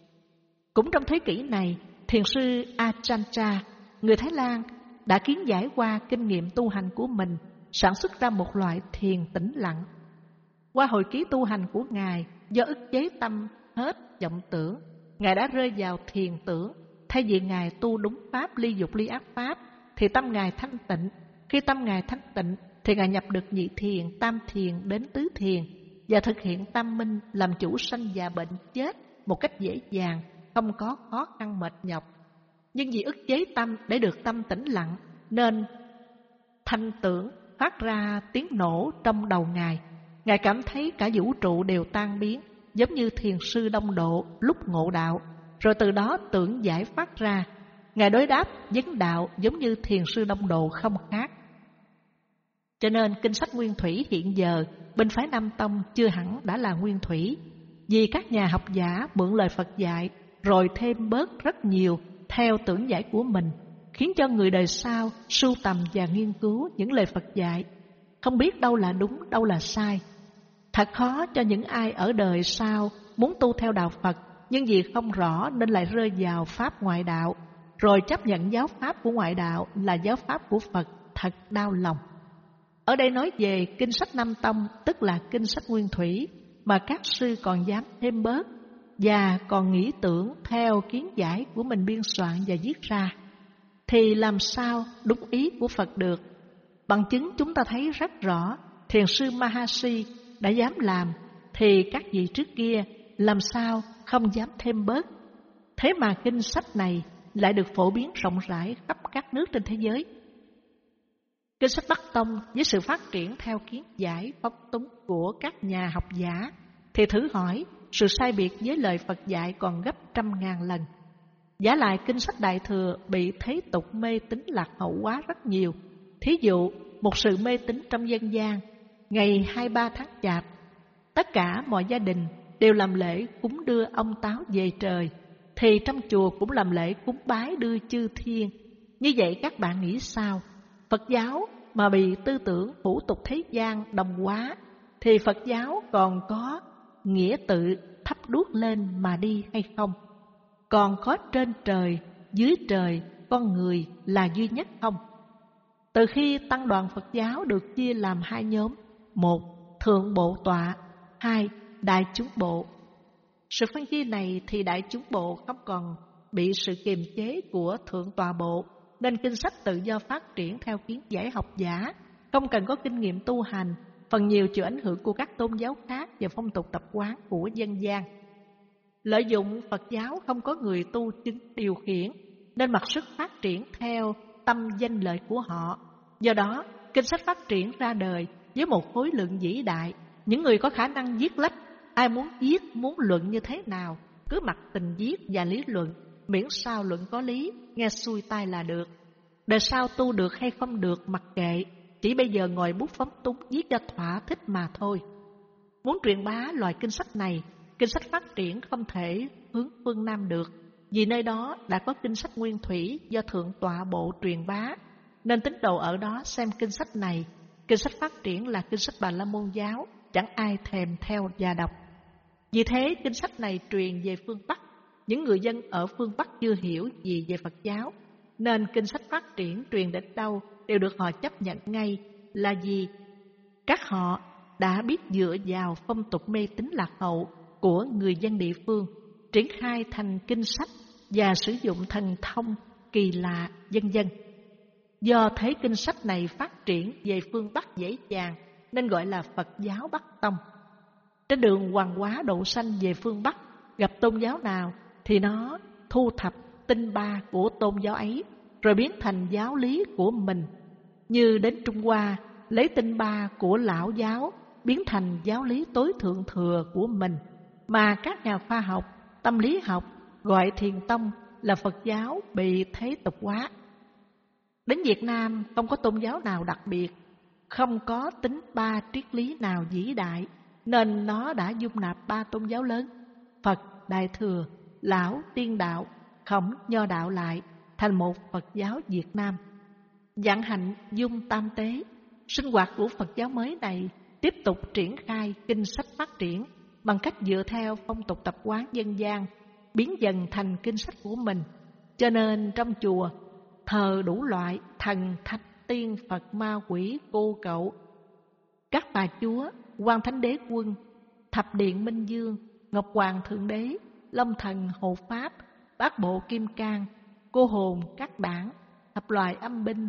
Cũng trong thế kỷ này, thiền sư Achancha, người Thái Lan, đã kiến giải qua kinh nghiệm tu hành của mình, sản xuất ra một loại thiền tĩnh lặng. Qua hồi ký tu hành của Ngài, do ức chế tâm hết vọng tưởng, Ngài đã rơi vào thiền tưởng. Thay vì Ngài tu đúng pháp ly dục ly ác pháp, thì tâm Ngài thanh tịnh. Khi tâm Ngài thanh tịnh, thì Ngài nhập được nhị thiền, tam thiền đến tứ thiền, và thực hiện tam minh, làm chủ sanh già bệnh chết một cách dễ dàng, không có khó khăn mệt nhọc. Nhưng vì ức chế tâm để được tâm tĩnh lặng, nên thanh tưởng phát ra tiếng nổ trong đầu Ngài. Ngài cảm thấy cả vũ trụ đều tan biến, giống như thiền sư Đông Độ lúc ngộ đạo, rồi từ đó tưởng giải phát ra. Ngài đối đáp vấn đạo giống như thiền sư Đông Độ không khác. Cho nên kinh sách nguyên thủy hiện giờ bên phái Nam Tông chưa hẳn đã là nguyên thủy, vì các nhà học giả mượn lời Phật dạy rồi thêm bớt rất nhiều theo tưởng giải của mình, khiến cho người đời sau sưu tầm và nghiên cứu những lời Phật dạy, không biết đâu là đúng, đâu là sai. Thật khó cho những ai ở đời sau muốn tu theo đạo Phật, nhưng vì không rõ nên lại rơi vào pháp ngoại đạo, rồi chấp nhận giáo pháp của ngoại đạo là giáo pháp của Phật, thật đau lòng. Ở đây nói về kinh sách Nam Tông, tức là kinh sách nguyên thủy, mà các sư còn dám thêm bớt, và còn nghĩ tưởng theo kiến giải của mình biên soạn và viết ra, thì làm sao đúng ý của Phật được. Bằng chứng chúng ta thấy rất rõ, thiền sư Mahasi đã dám làm, thì các vị trước kia làm sao không dám thêm bớt. Thế mà kinh sách này lại được phổ biến rộng rãi khắp các nước trên thế giới. Kinh sách Bắc Tông với sự phát triển theo kiến giải phóng túng của các nhà học giả, thì thử hỏi sự sai biệt với lời Phật dạy còn gấp trăm ngàn lần. Giả lại kinh sách Đại Thừa bị thế tục mê tín lạc hậu quá rất nhiều. Thí dụ một sự mê tín trong dân gian, ngày hai mươi ba tháng Chạp, tất cả mọi gia đình đều làm lễ cúng đưa ông Táo về trời, thì trong chùa cũng làm lễ cúng bái đưa chư thiên. Như vậy các bạn nghĩ sao? Phật giáo mà bị tư tưởng hủ tục thế gian đồng hóa, thì Phật giáo còn có nghĩa tự thắp đuốc lên mà đi hay không? Còn có trên trời, dưới trời, con người là duy nhất không? Từ khi tăng đoàn Phật giáo được chia làm hai nhóm, một, thượng bộ tọa, hai, đại chúng bộ. Sự phân chia này thì đại chúng bộ không còn bị sự kiềm chế của thượng tọa bộ, nên kinh sách tự do phát triển theo kiến giải học giả, không cần có kinh nghiệm tu hành, phần nhiều chịu ảnh hưởng của các tôn giáo khác và phong tục tập quán của dân gian. Lợi dụng Phật giáo không có người tu chứng điều khiển, nên mặc sức phát triển theo tâm danh lợi của họ. Do đó, kinh sách phát triển ra đời với một khối lượng vĩ đại. Những người có khả năng viết lách, ai muốn viết, muốn luận như thế nào, cứ mặc tình viết và lý luận, miễn sao luận có lý, nghe xuôi tai là được. Đời sau tu được hay không được mặc kệ, chỉ bây giờ ngồi bút phóng túng viết cho thỏa thích mà thôi. Muốn truyền bá loại kinh sách này, kinh sách phát triển không thể hướng phương Nam được, vì nơi đó đã có kinh sách nguyên thủy do thượng tọa bộ truyền bá, nên tín đồ ở đó xem kinh sách này. Kinh sách phát triển là kinh sách Bà La Môn giáo, chẳng ai thèm theo và đọc. Vì thế kinh sách này truyền về phương Bắc. Những người dân ở phương Bắc chưa hiểu gì về Phật giáo, nên kinh sách phát triển truyền đến đâu đều được họ chấp nhận ngay. Là gì? Các họ đã biết dựa vào phong tục mê tín lạc hậu của người dân địa phương, triển khai thành kinh sách và sử dụng thần thông kỳ lạ vân vân. Do thấy kinh sách này phát triển về phương Bắc dễ dàng, nên gọi là Phật giáo Bắc Tông. Trên đường hoàng hóa độ sanh về phương Bắc, gặp tôn giáo nào thì nó thu thập tinh ba của tôn giáo ấy, rồi biến thành giáo lý của mình. Như đến Trung Hoa, lấy tinh ba của lão giáo, biến thành giáo lý tối thượng thừa của mình, mà các nhà khoa học, tâm lý học gọi Thiền tông là Phật giáo bị thế tục hóa. Đến Việt Nam không có tôn giáo nào đặc biệt, không có tính ba triết lý nào vĩ đại, nên nó đã dung nạp ba tôn giáo lớn: Phật, Đại Thừa, Lão, Tiên Đạo, Khổng, Nho Đạo lại thành một Phật giáo Việt Nam. Vạn hạnh dung tam tế, sinh hoạt của Phật giáo mới này tiếp tục triển khai kinh sách phát triển bằng cách dựa theo phong tục tập quán dân gian, biến dần thành kinh sách của mình. Cho nên trong chùa thờ đủ loại thần, thánh, tiên, Phật, ma, quỷ, cô cậu, các bà chúa, Quan Thánh Đế Quân, Thập Điện Minh Dương, Ngọc Hoàng Thượng Đế, Long Thần Hộ Pháp, Bát Bộ Kim Cang, cô hồn các đảng, thập loài âm binh,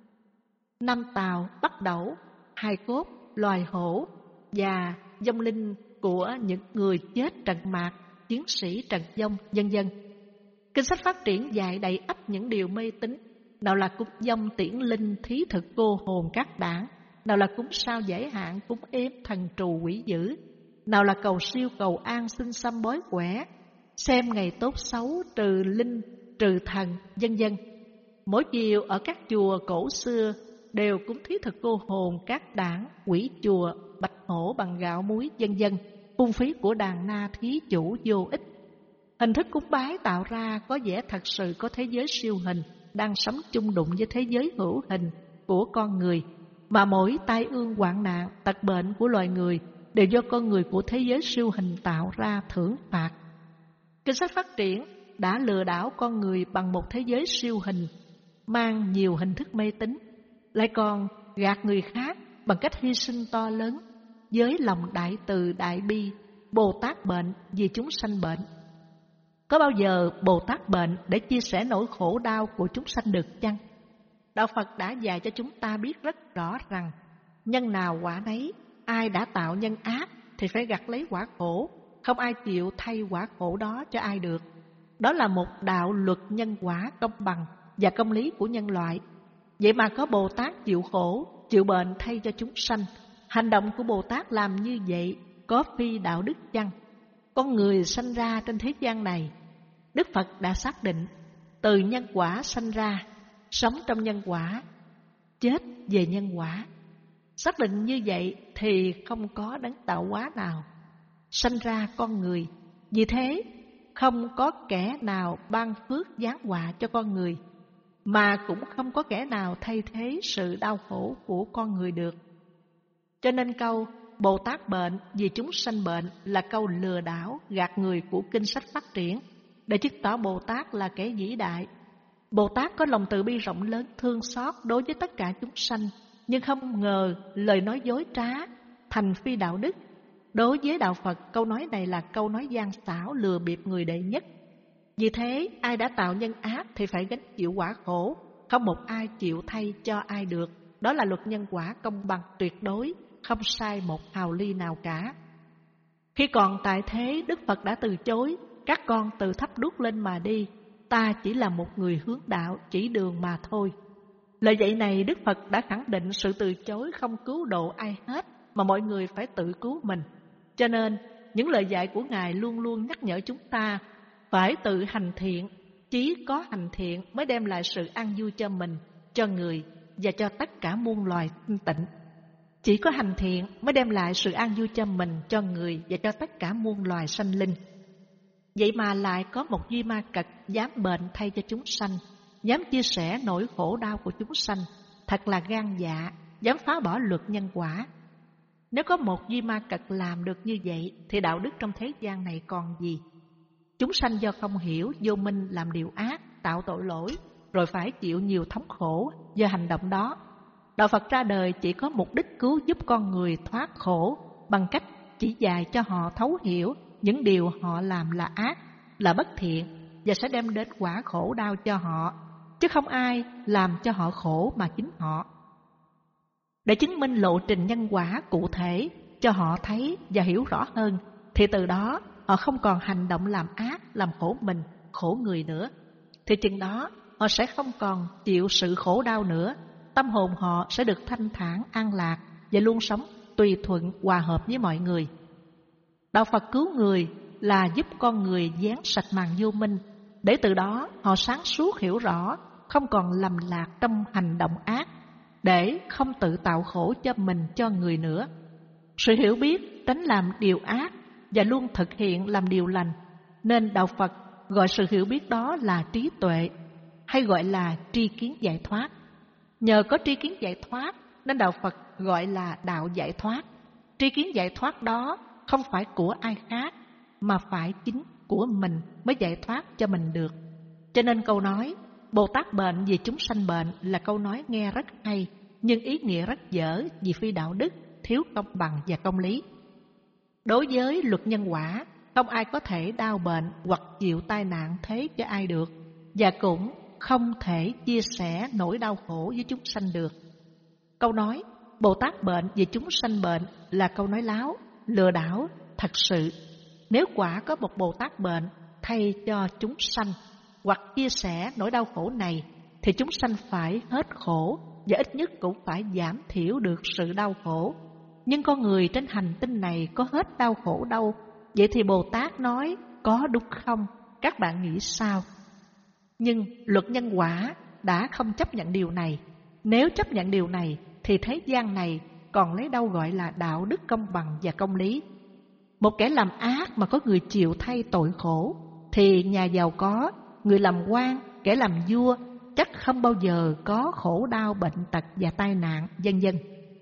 năm tàu, bắt đẩu, hài cốt, loài hổ và vong linh của những người chết trận mạc, chiến sĩ trận vong, vân vân. Kinh sách phát triển dạy đầy ắp những điều mê tín, nào là cúng vong tiễn linh, thí thực cô hồn các đảng, nào là cúng sao giải hạn, cúng ếm thần trù quỷ dữ, nào là cầu siêu cầu an, xin xăm bói quẻ, xem ngày tốt xấu, trừ linh, trừ thần, vân vân. Mỗi chiều ở các chùa cổ xưa đều cúng thí thực cô hồn các đảng, quỷ chùa, bạch hổ bằng gạo muối, vân vân. Phung phí của đàn na thí chủ vô ích. Hình thức cúng bái tạo ra có vẻ thật sự có thế giới siêu hình đang sống chung đụng với thế giới hữu hình của con người, mà mỗi tai ương hoạn nạn, tật bệnh của loài người đều do con người của thế giới siêu hình tạo ra thưởng phạt. Kinh sách phát triển đã lừa đảo con người bằng một thế giới siêu hình mang nhiều hình thức mê tín, lại còn gạt người khác bằng cách hy sinh to lớn với lòng đại từ đại bi. Bồ Tát bệnh vì chúng sanh bệnh. Có bao giờ Bồ Tát bệnh để chia sẻ nỗi khổ đau của chúng sanh được chăng? Đạo Phật đã dạy cho chúng ta biết rất rõ rằng nhân nào quả nấy, ai đã tạo nhân ác thì phải gặt lấy quả khổ, không ai chịu thay quả khổ đó cho ai được. Đó là một đạo luật nhân quả công bằng và công lý của nhân loại. Vậy mà có Bồ Tát chịu khổ, chịu bệnh thay cho chúng sanh. Hành động của Bồ Tát làm như vậy có phi đạo đức chăng? Con người sanh ra trên thế gian này, Đức Phật đã xác định từ nhân quả sanh ra, sống trong nhân quả, chết về nhân quả. Xác định như vậy thì không có đấng tạo hóa nào sanh ra con người. Vì thế không có kẻ nào ban phước giáng họa cho con người, mà cũng không có kẻ nào thay thế sự đau khổ của con người được. Cho nên câu Bồ Tát bệnh vì chúng sanh bệnh là câu lừa đảo, gạt người của kinh sách phát triển, để chứng tỏ Bồ Tát là kẻ vĩ đại. Bồ Tát có lòng từ bi rộng lớn, thương xót đối với tất cả chúng sanh, nhưng không ngờ lời nói dối trá, thành phi đạo đức. Đối với đạo Phật, câu nói này là câu nói gian xảo, lừa bịp người đệ nhất. Vì thế, ai đã tạo nhân ác thì phải gánh chịu quả khổ, không một ai chịu thay cho ai được. Đó là luật nhân quả công bằng tuyệt đối, không sai một hào ly nào cả. Khi còn tại thế, Đức Phật đã từ chối, các con tự thắp đuốc lên mà đi, ta chỉ là một người hướng đạo, chỉ đường mà thôi. Lời dạy này Đức Phật đã khẳng định sự từ chối không cứu độ ai hết, mà mọi người phải tự cứu mình. Cho nên, những lời dạy của Ngài luôn luôn nhắc nhở chúng ta phải tự hành thiện, chỉ có hành thiện mới đem lại sự an vui cho mình, cho người và cho tất cả muôn loài thanh tịnh. Chỉ có hành thiện mới đem lại sự an vui cho mình, cho người và cho tất cả muôn loài sanh linh. Vậy mà lại có một Duy Ma Cật dám bệnh thay cho chúng sanh, dám chia sẻ nỗi khổ đau của chúng sanh, thật là gan dạ, dám phá bỏ luật nhân quả. Nếu có một Duy Ma Cật làm được như vậy thì đạo đức trong thế gian này còn gì? Chúng sanh do không hiểu, vô minh làm điều ác, tạo tội lỗi, rồi phải chịu nhiều thống khổ do hành động đó. Đạo Phật ra đời chỉ có mục đích cứu giúp con người thoát khổ bằng cách chỉ dạy cho họ thấu hiểu những điều họ làm là ác, là bất thiện và sẽ đem đến quả khổ đau cho họ, chứ không ai làm cho họ khổ mà chính họ. Để chứng minh lộ trình nhân quả cụ thể cho họ thấy và hiểu rõ hơn, thì từ đó họ không còn hành động làm ác, làm khổ mình, khổ người nữa. Thì chừng đó họ sẽ không còn chịu sự khổ đau nữa, tâm hồn họ sẽ được thanh thản, an lạc và luôn sống tùy thuận, hòa hợp với mọi người. Đạo Phật cứu người là giúp con người dán sạch màn vô minh, để từ đó họ sáng suốt hiểu rõ, không còn lầm lạc trong hành động ác, để không tự tạo khổ cho mình, cho người nữa. Sự hiểu biết tránh làm điều ác và luôn thực hiện làm điều lành, nên Đạo Phật gọi sự hiểu biết đó là trí tuệ, hay gọi là tri kiến giải thoát. Nhờ có tri kiến giải thoát nên Đạo Phật gọi là đạo giải thoát. Tri kiến giải thoát đó không phải của ai khác, mà phải chính của mình mới giải thoát cho mình được. Cho nên câu nói Bồ Tát bệnh vì chúng sanh bệnh là câu nói nghe rất hay, nhưng ý nghĩa rất dở vì phi đạo đức, thiếu công bằng và công lý. Đối với luật nhân quả, không ai có thể đau bệnh hoặc chịu tai nạn thế cho ai được, và cũng không thể chia sẻ nỗi đau khổ với chúng sanh được. Câu nói Bồ Tát bệnh vì chúng sanh bệnh là câu nói láo, lừa đảo thật sự. Nếu quả có một Bồ Tát bệnh thay cho chúng sanh hoặc chia sẻ nỗi đau khổ này, thì chúng sanh phải hết khổ và ít nhất cũng phải giảm thiểu được sự đau khổ. Nhưng con người trên hành tinh này có hết đau khổ đâu. Vậy thì Bồ Tát nói có đúng không? Các bạn nghĩ sao? Nhưng luật nhân quả đã không chấp nhận điều này. Nếu chấp nhận điều này thì thế gian này còn lấy đâu gọi là đạo đức công bằng và công lý. Một kẻ làm ác mà có người chịu thay tội khổ, thì nhà giàu có, người làm quan, kẻ làm vua chắc không bao giờ có khổ đau, bệnh tật và tai nạn, vân vân.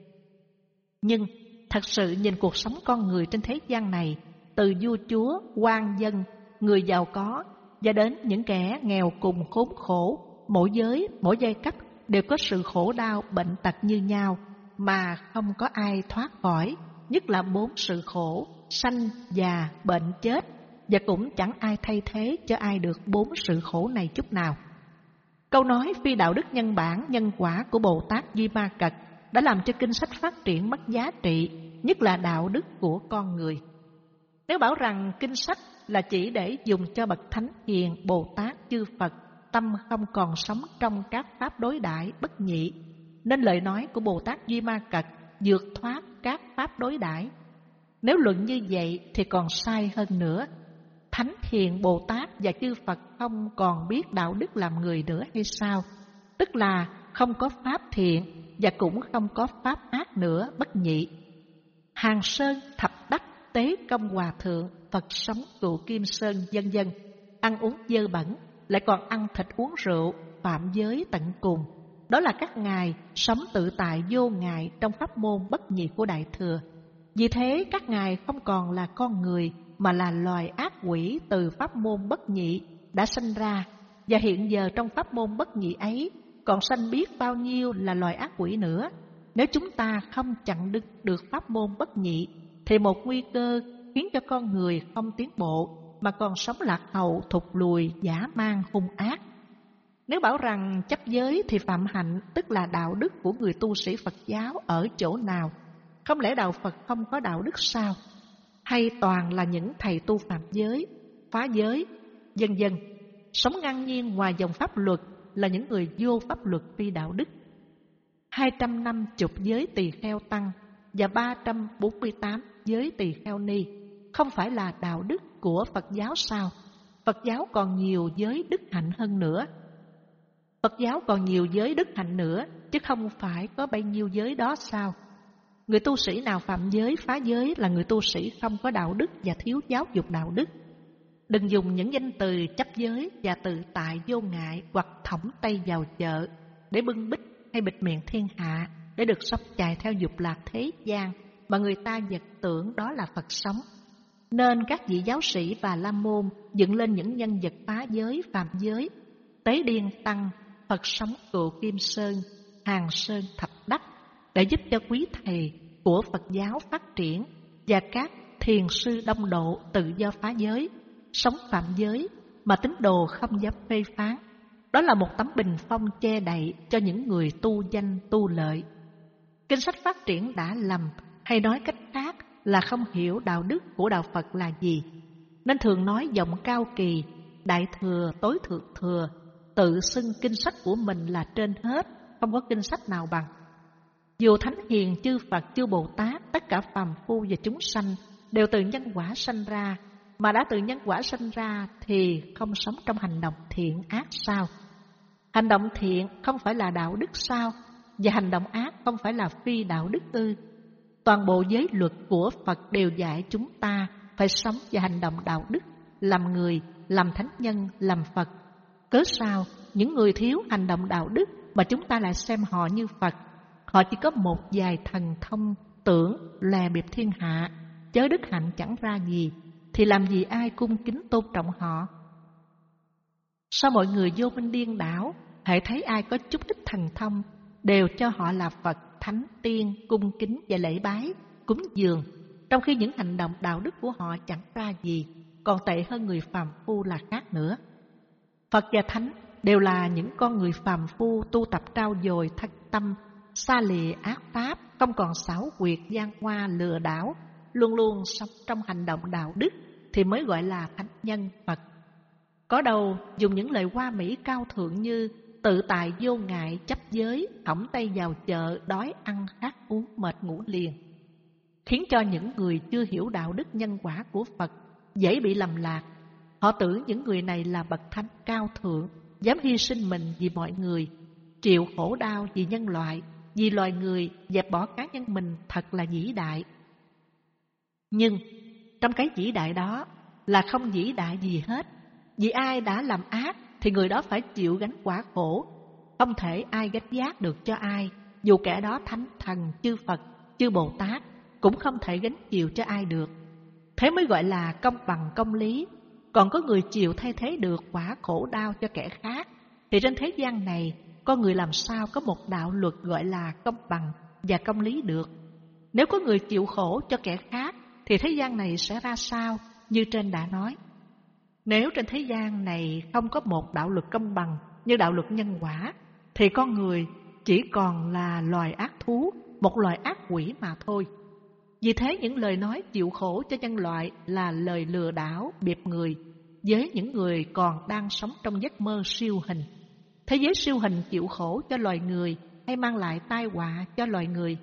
Nhưng thật sự nhìn cuộc sống con người trên thế gian này, từ vua chúa, quan dân, người giàu có và đến những kẻ nghèo cùng khốn khổ, mỗi giới, mỗi giai cấp đều có sự khổ đau, bệnh tật như nhau mà không có ai thoát khỏi, nhất là bốn sự khổ: sanh, già, bệnh, chết, và cũng chẳng ai thay thế cho ai được bốn sự khổ này chút nào. Câu nói phi đạo đức nhân bản, nhân quả của Bồ Tát Duy Ma Cật đã làm cho kinh sách phát triển mất giá trị, nhất là đạo đức của con người. Nếu bảo rằng kinh sách là chỉ để dùng cho bậc thánh hiền, Bồ Tát, chư Phật, tâm không còn sống trong các pháp đối đãi bất nhị, nên lời nói của Bồ Tát Duy Ma Cật vượt thoát các pháp đối đãi. Nếu luận như vậy thì còn sai hơn nữa. Thánh hiền Bồ Tát và chư Phật không còn biết đạo đức làm người nữa hay sao? Tức là không có pháp thiện và cũng không có pháp ác nữa, bất nhị. Hàng Sơn, Thập Đắc, Tế Công Hòa Thượng, Phật Sống Cựu Kim Sơn, vân vân ăn uống dơ bẩn, lại còn ăn thịt uống rượu, phạm giới tận cùng. Đó là các ngài sống tự tại vô ngại trong pháp môn bất nhị của Đại Thừa. Vì thế các ngài không còn là con người mà là loài ác quỷ từ pháp môn bất nhị đã sanh ra, và hiện giờ trong pháp môn bất nhị ấy còn sanh biết bao nhiêu là loài ác quỷ nữa. Nếu chúng ta không chặn đứng được pháp môn bất nhị thì một nguy cơ khiến cho con người không tiến bộ mà còn sống lạc hậu, thụt lùi, dã man, hung ác. Nếu bảo rằng chấp giới thì phạm hạnh, tức là đạo đức của người tu sĩ Phật giáo ở chỗ nào? Không lẽ đạo Phật không có đạo đức sao? Hay toàn là những thầy tu phạm giới, phá giới, vân vân, sống ngang nhiên ngoài dòng pháp luật là những người vô pháp luật phi đạo đức? Hai trăm năm chục giới tỳ kheo tăng và ba trăm bốn mươi tám giới tỳ kheo ni không phải là đạo đức của Phật giáo sao? Phật giáo còn nhiều giới đức hạnh hơn nữa. Phật giáo còn nhiều giới đức hạnh nữa, chứ không phải có bấy nhiêu giới đó sao? Người tu sĩ nào phạm giới, phá giới là người tu sĩ không có đạo đức và thiếu giáo dục đạo đức. Đừng dùng những danh từ chấp giới và tự tại vô ngại hoặc thõng tay vào chợ để bưng bít hay bịt miệng thiên hạ, để được sống chạy theo dục lạc thế gian mà người ta vật tưởng đó là Phật sống. Nên các vị giáo sĩ và la môn dựng lên những nhân vật phá giới, phạm giới, Tế Điên Tăng, Phật sống Cựu Kim Sơn, Hàng Sơn Thập Đắc để giúp cho quý thầy của Phật giáo phát triển, và các thiền sư đông độ tự do phá giới, sống phạm giới mà tín đồ không dám phê phán. Đó là một tấm bình phong che đậy cho những người tu danh tu lợi. Kinh sách phát triển đã lầm, hay nói cách khác là không hiểu đạo đức của đạo Phật là gì, nên thường nói giọng cao kỳ, đại thừa, tối thượng thừa, tự xưng kinh sách của mình là trên hết, không có kinh sách nào bằng. Dù Thánh Hiền, chư Phật, chư Bồ Tát, tất cả phàm phu và chúng sanh đều từ nhân quả sanh ra, mà đã từ nhân quả sanh ra thì không sống trong hành động thiện ác sao? Hành động thiện không phải là đạo đức sao? Và hành động ác không phải là phi đạo đức ư? Toàn bộ giới luật của Phật đều dạy chúng ta phải sống và hành động đạo đức, làm người, làm thánh nhân, làm Phật. Cớ sao những người thiếu hành động đạo đức mà chúng ta lại xem họ như Phật? Họ chỉ có một vài thần thông tưởng lè bịp thiên hạ, chớ đức hạnh chẳng ra gì, thì làm gì ai cung kính tôn trọng họ? Sao mọi người vô minh điên đảo, hễ thấy ai có chút ít thần thông đều cho họ là Phật, thánh, tiên, cung kính và lễ bái, cúng dường, trong khi những hành động đạo đức của họ chẳng ra gì, còn tệ hơn người phàm phu là khác nữa. Phật và Thánh đều là những con người phàm phu tu tập trau dồi thân tâm, xa lìa ác pháp, không còn xảo quyệt, gian hoa, lừa đảo, luôn luôn sống trong hành động đạo đức thì mới gọi là thánh nhân Phật. Có đâu dùng những lời hoa mỹ cao thượng như tự tại vô ngại, chấp giới, thõng tay vào chợ, đói ăn khát uống, mệt ngủ liền, khiến cho những người chưa hiểu đạo đức nhân quả của Phật dễ bị lầm lạc. Họ tưởng những người này là bậc thánh cao thượng, dám hy sinh mình vì mọi người, chịu khổ đau vì nhân loại, vì loài người, dẹp bỏ cá nhân mình, thật là vĩ đại. Nhưng trong cái vĩ đại đó là không vĩ đại gì hết. Vì ai đã làm ác thì người đó phải chịu gánh quả khổ. Không thể ai gánh vác được cho ai, dù kẻ đó thánh thần, chư Phật, chư Bồ Tát cũng không thể gánh chịu cho ai được. Thế mới gọi là công bằng công lý. Còn có người chịu thay thế được quả khổ đau cho kẻ khác, thì trên thế gian này con người làm sao có một đạo luật gọi là công bằng và công lý được? Nếu có người chịu khổ cho kẻ khác thì thế gian này sẽ ra sao? Như trên đã nói, nếu trên thế gian này không có một đạo luật công bằng như đạo luật nhân quả, thì con người chỉ còn là loài ác thú, một loài ác quỷ mà thôi. Vì thế những lời nói chịu khổ cho nhân loại là lời lừa đảo, biệp người với những người còn đang sống trong giấc mơ siêu hình. Thế giới siêu hình chịu khổ cho loài người hay mang lại tai họa cho loài người?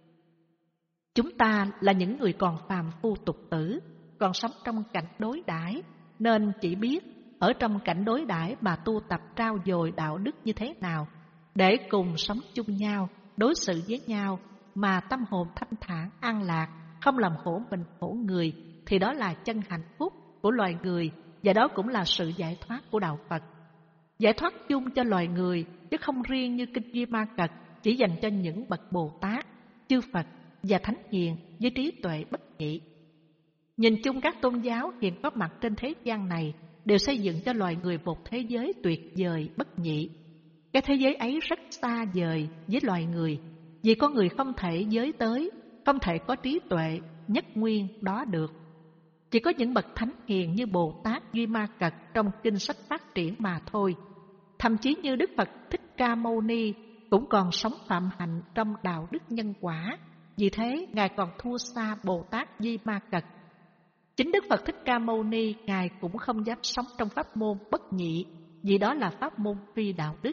Chúng ta là những người còn phàm phu tục tử, còn sống trong cảnh đối đãi, nên chỉ biết ở trong cảnh đối đãi mà tu tập trau dồi đạo đức như thế nào để cùng sống chung nhau, đối xử với nhau mà tâm hồn thanh thản, an lạc, không làm khổ mình khổ người, thì đó là chân hạnh phúc của loài người, và đó cũng là sự giải thoát của đạo Phật. Giải thoát chung cho loài người, chứ không riêng như Kinh Duy Ma Cật chỉ dành cho những bậc Bồ Tát, chư Phật, và thánh hiền với trí tuệ bất nhị. Nhìn chung các tôn giáo hiện có mặt trên thế gian này đều xây dựng cho loài người một thế giới tuyệt vời bất nhị. Cái thế giới ấy rất xa vời với loài người, vì con người không thể giới tới, không thể có trí tuệ nhất nguyên đó được. Chỉ có những bậc thánh hiền như Bồ Tát Duy Ma Cật trong kinh sách phát triển mà thôi. Thậm chí như Đức Phật Thích Ca Mâu Ni cũng còn sống phạm hạnh trong đạo đức nhân quả, vì thế Ngài còn thua xa Bồ Tát Di Ma Cật. Chính Đức Phật Thích Ca Mâu Ni, Ngài cũng không dám sống trong pháp môn bất nhị, vì đó là pháp môn phi đạo đức.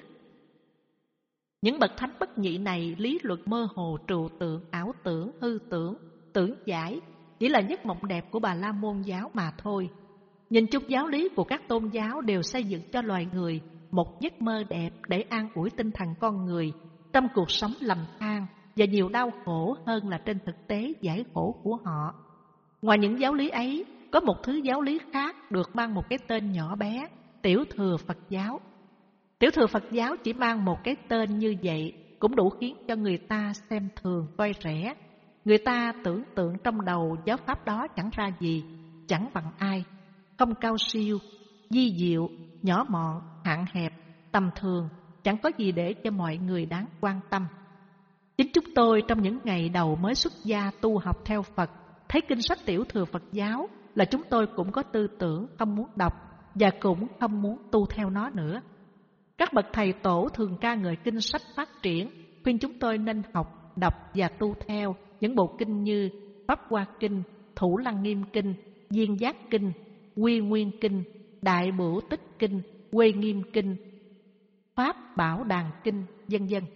Những bậc thánh bất nhị này lý luận mơ hồ, trừu tượng, ảo tưởng, hư tưởng, tưởng giải, chỉ là giấc mộng đẹp của Bà La Môn giáo mà thôi. Nhìn chung giáo lý của các tôn giáo đều xây dựng cho loài người một giấc mơ đẹp để an ủi tinh thần con người trong cuộc sống lầm than và nhiều đau khổ hơn là trên thực tế giải khổ của họ. Ngoài những giáo lý ấy, có một thứ giáo lý khác được mang một cái tên nhỏ bé, Tiểu Thừa Phật giáo. Tiểu Thừa Phật giáo chỉ mang một cái tên như vậy cũng đủ khiến cho người ta xem thường coi rẻ. Người ta tưởng tượng trong đầu giáo pháp đó chẳng ra gì, chẳng bằng ai, không cao siêu, di diệu, nhỏ mọn, hạn hẹp, tầm thường, chẳng có gì để cho mọi người đáng quan tâm. Chính chúng tôi trong những ngày đầu mới xuất gia tu học theo Phật, thấy kinh sách Tiểu Thừa Phật giáo là chúng tôi cũng có tư tưởng không muốn đọc và cũng không muốn tu theo nó nữa. Các bậc thầy tổ thường ca ngợi kinh sách phát triển, khuyên chúng tôi nên học, đọc và tu theo những bộ kinh như Pháp Hoa Kinh, Thủ Lăng Nghiêm Kinh, Viên Giác Kinh, Quy Nguyên Kinh, Đại Bửu Tích Kinh, Quê Nghiêm Kinh, Pháp Bảo Đàn Kinh, vân vân.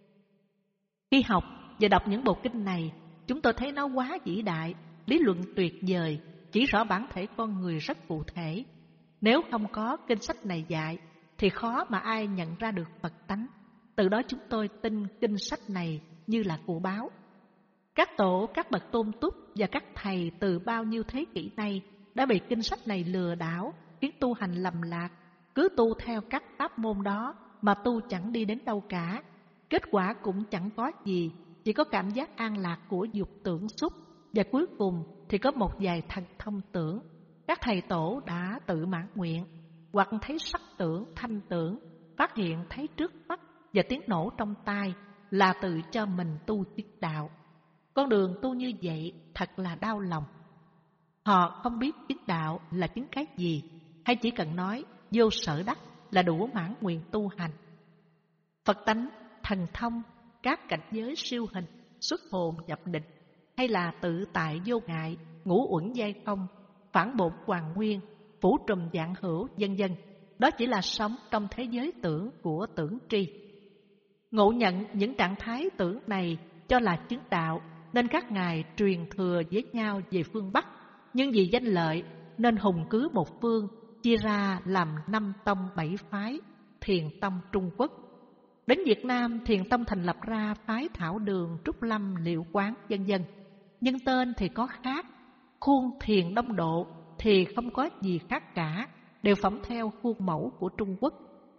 Khi học và đọc những bộ kinh này, chúng tôi thấy nó quá vĩ đại, lý luận tuyệt vời, chỉ rõ bản thể con người rất cụ thể. Nếu không có kinh sách này dạy, thì khó mà ai nhận ra được Phật tánh. Từ đó chúng tôi tin kinh sách này như là của báo. Các tổ, các bậc tôn túc và các thầy từ bao nhiêu thế kỷ nay đã bị kinh sách này lừa đảo, khiến tu hành lầm lạc, cứ tu theo các pháp môn đó mà tu chẳng đi đến đâu cả. Kết quả cũng chẳng có gì, chỉ có cảm giác an lạc của dục tưởng xúc, và cuối cùng thì có một vài thần thông tưởng. Các thầy tổ đã tự mãn nguyện, hoặc thấy sắc tưởng, thanh tưởng, phát hiện thấy trước mắt và tiếng nổ trong tai là tự cho mình tu chứng đạo. Con đường tu như vậy thật là đau lòng. Họ không biết chứng đạo là chứng cái gì, hay chỉ cần nói vô sở đắc là đủ mãn nguyện tu hành. Phật tánh, thần thông, các cảnh giới siêu hình, xuất hồn nhập định, hay là tự tại vô ngại, ngũ uẩn giai không, phản bổn hoàn nguyên, phủ trùm vạn hữu, vân vân, đó chỉ là sống trong thế giới tưởng của tưởng tri. Ngộ nhận những trạng thái tưởng này cho là chứng đạo, nên các ngài truyền thừa với nhau về phương Bắc, nhưng vì danh lợi nên hùng cứ một phương, chia ra làm năm tông bảy phái, Thiền tông Trung Quốc. Đến Việt Nam, Thiền tông thành lập ra phái Thảo Đường, Trúc Lâm, Liệu Quán, vân vân. Nhưng tên thì có khác, khuôn thiền đông độ thì không có gì khác cả, đều phỏng theo khuôn mẫu của Trung Quốc.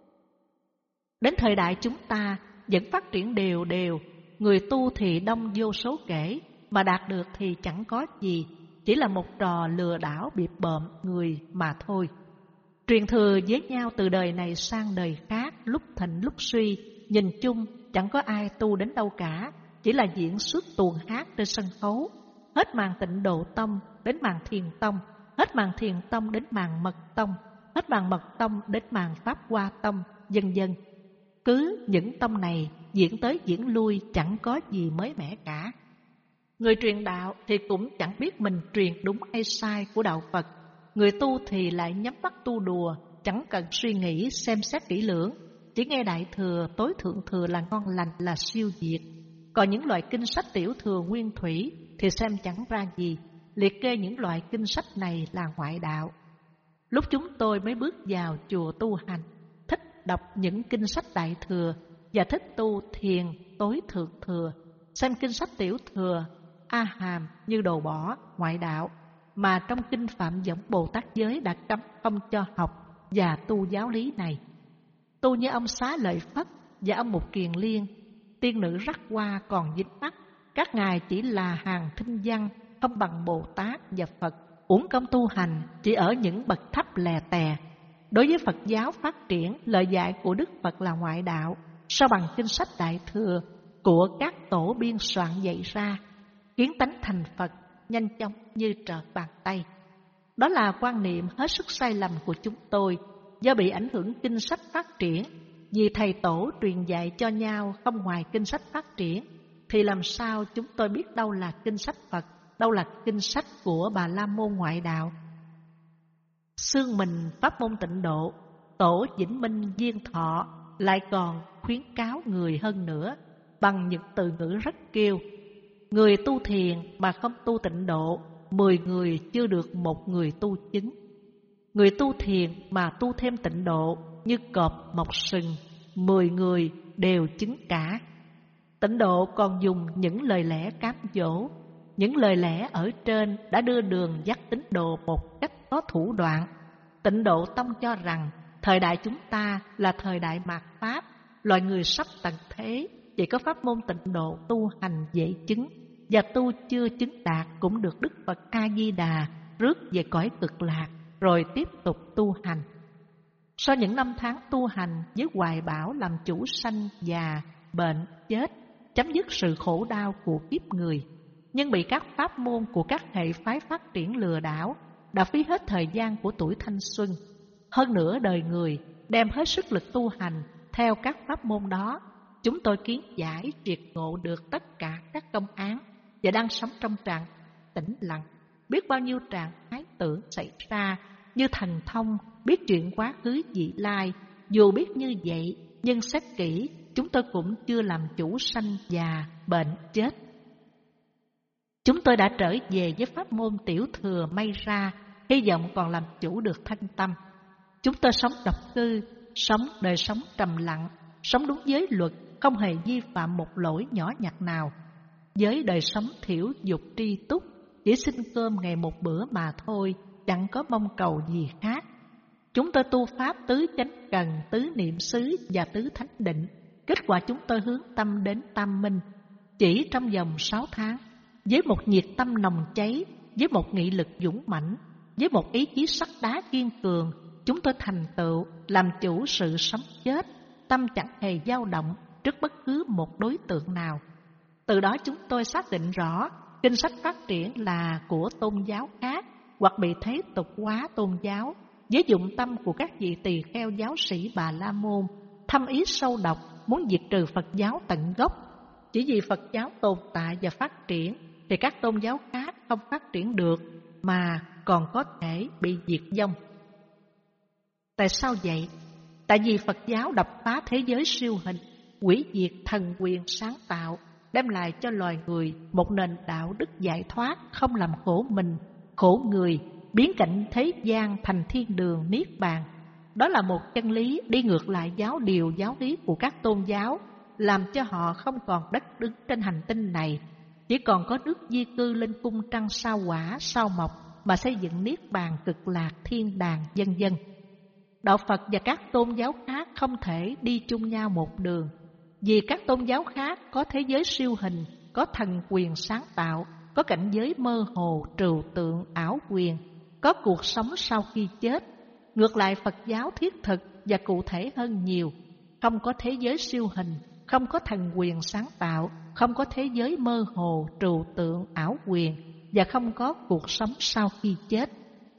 Đến thời đại chúng ta vẫn phát triển đều đều, người tu thì đông vô số kể, mà đạt được thì chẳng có gì, chỉ là một trò lừa đảo bịp bợm người mà thôi. Truyền thừa với nhau từ đời này sang đời khác, lúc thịnh lúc suy, nhìn chung chẳng có ai tu đến đâu cả, chỉ là diễn xuất tuồng hát trên sân khấu. Hết màn Tịnh Độ Tông đến màn Thiền Tông, hết màn Thiền Tông đến màn Mật Tông, hết màn Mật Tông đến màn Pháp Hoa Tông, vân vân. Cứ những tông này diễn tới diễn lui chẳng có gì mới mẻ cả. Người truyền đạo thì cũng chẳng biết mình truyền đúng hay sai của đạo Phật. Người tu thì lại nhắm mắt tu đùa, chẳng cần suy nghĩ xem xét kỹ lưỡng, chỉ nghe đại thừa, tối thượng thừa là ngon lành, là siêu diệt. Còn những loại kinh sách tiểu thừa nguyên thủy thì xem chẳng ra gì, liệt kê những loại kinh sách này là ngoại đạo. Lúc chúng tôi mới bước vào chùa tu hành, thích đọc những kinh sách đại thừa và thích tu thiền tối thượng thừa, xem kinh sách tiểu thừa A Hàm như đồ bỏ, ngoại đạo, mà trong kinh Phạm Võng Bồ Tát Giới đã cấm không cho học và tu giáo lý này. Tu như ông Xá Lợi Phất và ông Mục Kiền Liên, tiên nữ rắc hoa còn dính mắt, các ngài chỉ là hàng thinh văn, không bằng Bồ Tát và Phật, uổng công tu hành chỉ ở những bậc thấp lè tè. Đối với Phật giáo phát triển, lời dạy của Đức Phật là ngoại đạo, sao bằng kinh sách Đại Thừa của các tổ biên soạn dạy ra, kiến tánh thành Phật nhanh chóng như trở bàn tay. Đó là quan niệm hết sức sai lầm của chúng tôi, do bị ảnh hưởng kinh sách phát triển. Vì thầy tổ truyền dạy cho nhau không ngoài kinh sách phát triển, thì làm sao chúng tôi biết đâu là kinh sách Phật, đâu là kinh sách của Bà La Môn ngoại đạo? Xương mình pháp môn Tịnh Độ, tổ Vĩnh Minh Diên Thọ lại còn khuyến cáo người hơn nữa bằng những từ ngữ rất kêu: người tu thiền mà không tu Tịnh Độ, mười người chưa được một người tu chứng. Người tu thiền mà tu thêm Tịnh Độ như cọp mọc sừng, mười người đều chứng cả. Tịnh Độ còn dùng những lời lẽ cám dỗ. Những lời lẽ ở trên đã đưa đường dắt tín đồ một cách có thủ đoạn. Tịnh Độ Tông cho rằng thời đại chúng ta là thời đại mạt Pháp, loài người sắp tận thế, chỉ có pháp môn Tịnh Độ tu hành dễ chứng, và tu chưa chứng đạt cũng được Đức Phật A-di-đà rước về cõi cực lạc, rồi tiếp tục tu hành. Sau những năm tháng tu hành với hoài bão làm chủ sanh, già, bệnh, chết, chấm dứt sự khổ đau của kiếp người, nhưng bị các pháp môn của các hệ phái phát triển lừa đảo, đã phí hết thời gian của tuổi thanh xuân. Hơn nữa đời người đem hết sức lực tu hành theo các pháp môn đó. Chúng tôi kiến giải triệt ngộ được tất cả các công án và đang sống trong trạng tĩnh lặng. Biết bao nhiêu trạng thái tưởng xảy ra như thần thông, biết chuyện quá khứ vị lai. Dù biết như vậy, nhưng xét kỹ, chúng tôi cũng chưa làm chủ sanh, già, bệnh, chết. Chúng tôi đã trở về với pháp môn tiểu thừa may ra, hy vọng còn làm chủ được thân tâm. Chúng tôi sống độc cư, sống đời sống trầm lặng, sống đúng giới luật, không hề vi phạm một lỗi nhỏ nhặt nào. Với đời sống thiểu dục tri túc, chỉ xin cơm ngày một bữa mà thôi, chẳng có mong cầu gì khác. Chúng tôi tu pháp tứ chánh cần, tứ niệm xứ và tứ thánh định. Kết quả chúng tôi hướng tâm đến tam minh. Chỉ trong vòng sáu tháng, với một nhiệt tâm nồng cháy, với một nghị lực dũng mãnh, với một ý chí sắt đá kiên cường, chúng tôi thành tựu làm chủ sự sống chết, tâm chẳng hề dao động trước bất cứ một đối tượng nào. Từ đó chúng tôi xác định rõ kinh sách phát triển là của tôn giáo khác, hoặc bị thế tục hóa tôn giáo, với dụng tâm của các vị tỳ kheo giáo sĩ Bà La Môn, thâm ý sâu độc, muốn diệt trừ Phật giáo tận gốc. Chỉ vì Phật giáo tồn tại và phát triển, thì các tôn giáo khác không phát triển được, mà còn có thể bị diệt vong. Tại sao vậy? Tại vì Phật giáo đập phá thế giới siêu hình, hủy diệt thần quyền sáng tạo, đem lại cho loài người một nền đạo đức giải thoát, không làm khổ mình, khổ người, biến cảnh thế gian thành thiên đường niết bàn. Đó là một chân lý đi ngược lại giáo điều giáo lý của các tôn giáo, làm cho họ không còn đất đứng trên hành tinh này, chỉ còn có nước di cư lên cung trăng sao Hỏa, sao Mộc mà xây dựng niết bàn cực lạc thiên đàng vân vân. Đạo Phật và các tôn giáo khác không thể đi chung nhau một đường, vì các tôn giáo khác có thế giới siêu hình, có thần quyền sáng tạo, có cảnh giới mơ hồ, trừu tượng, ảo quyền, có cuộc sống sau khi chết. Ngược lại Phật giáo thiết thực và cụ thể hơn nhiều, không có thế giới siêu hình, không có thần quyền sáng tạo, không có thế giới mơ hồ, trừu tượng, ảo quyền, và không có cuộc sống sau khi chết.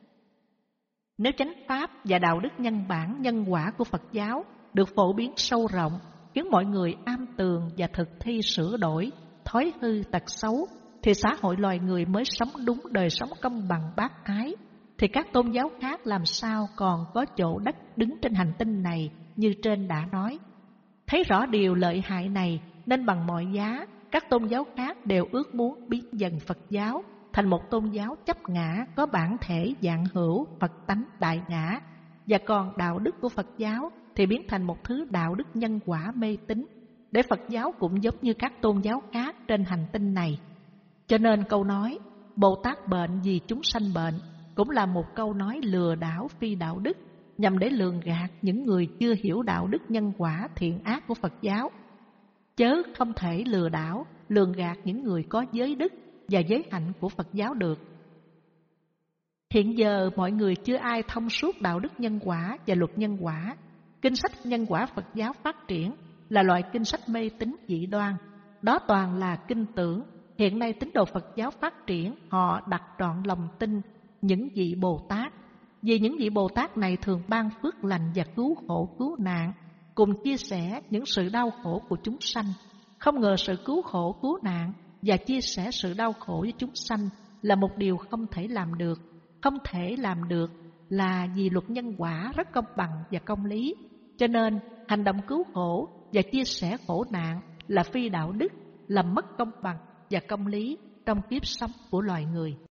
Nếu chánh pháp và đạo đức nhân bản, nhân quả của Phật giáo được phổ biến sâu rộng, khiến mọi người am tường và thực thi sửa đổi, thói hư tật xấu, thì xã hội loài người mới sống đúng đời sống công bằng bác ái. Thì các tôn giáo khác làm sao còn có chỗ đất đứng trên hành tinh này như trên đã nói. Thấy rõ điều lợi hại này, nên bằng mọi giá, các tôn giáo khác đều ước muốn biến dần Phật giáo thành một tôn giáo chấp ngã, có bản thể dạng hữu, Phật tánh đại ngã. Và còn đạo đức của Phật giáo thì biến thành một thứ đạo đức nhân quả mê tín, để Phật giáo cũng giống như các tôn giáo khác trên hành tinh này. Cho nên câu nói Bồ Tát bệnh vì chúng sanh bệnh cũng là một câu nói lừa đảo phi đạo đức, nhằm để lường gạt những người chưa hiểu đạo đức nhân quả thiện ác của Phật giáo. chớ không thể lừa đảo, lường gạt những người có giới đức và giới hạnh của Phật giáo được. Hiện giờ mọi người chưa ai thông suốt đạo đức nhân quả và luật nhân quả. Kinh sách nhân quả Phật giáo phát triển là loại kinh sách mê tín dị đoan. Đó toàn là kinh tưởng. Hiện nay tín đồ Phật giáo phát triển, họ đặt trọn lòng tin những vị Bồ Tát. Vì những vị Bồ Tát này thường ban phước lành và cứu khổ cứu nạn, cùng chia sẻ những sự đau khổ của chúng sanh. Không ngờ sự cứu khổ cứu nạn và chia sẻ sự đau khổ với chúng sanh là một điều không thể làm được. Không thể làm được là vì luật nhân quả rất công bằng và công lý. Cho nên hành động cứu khổ và chia sẻ khổ nạn là phi đạo đức, làm mất công bằng và công lý trong kiếp sống của loài người.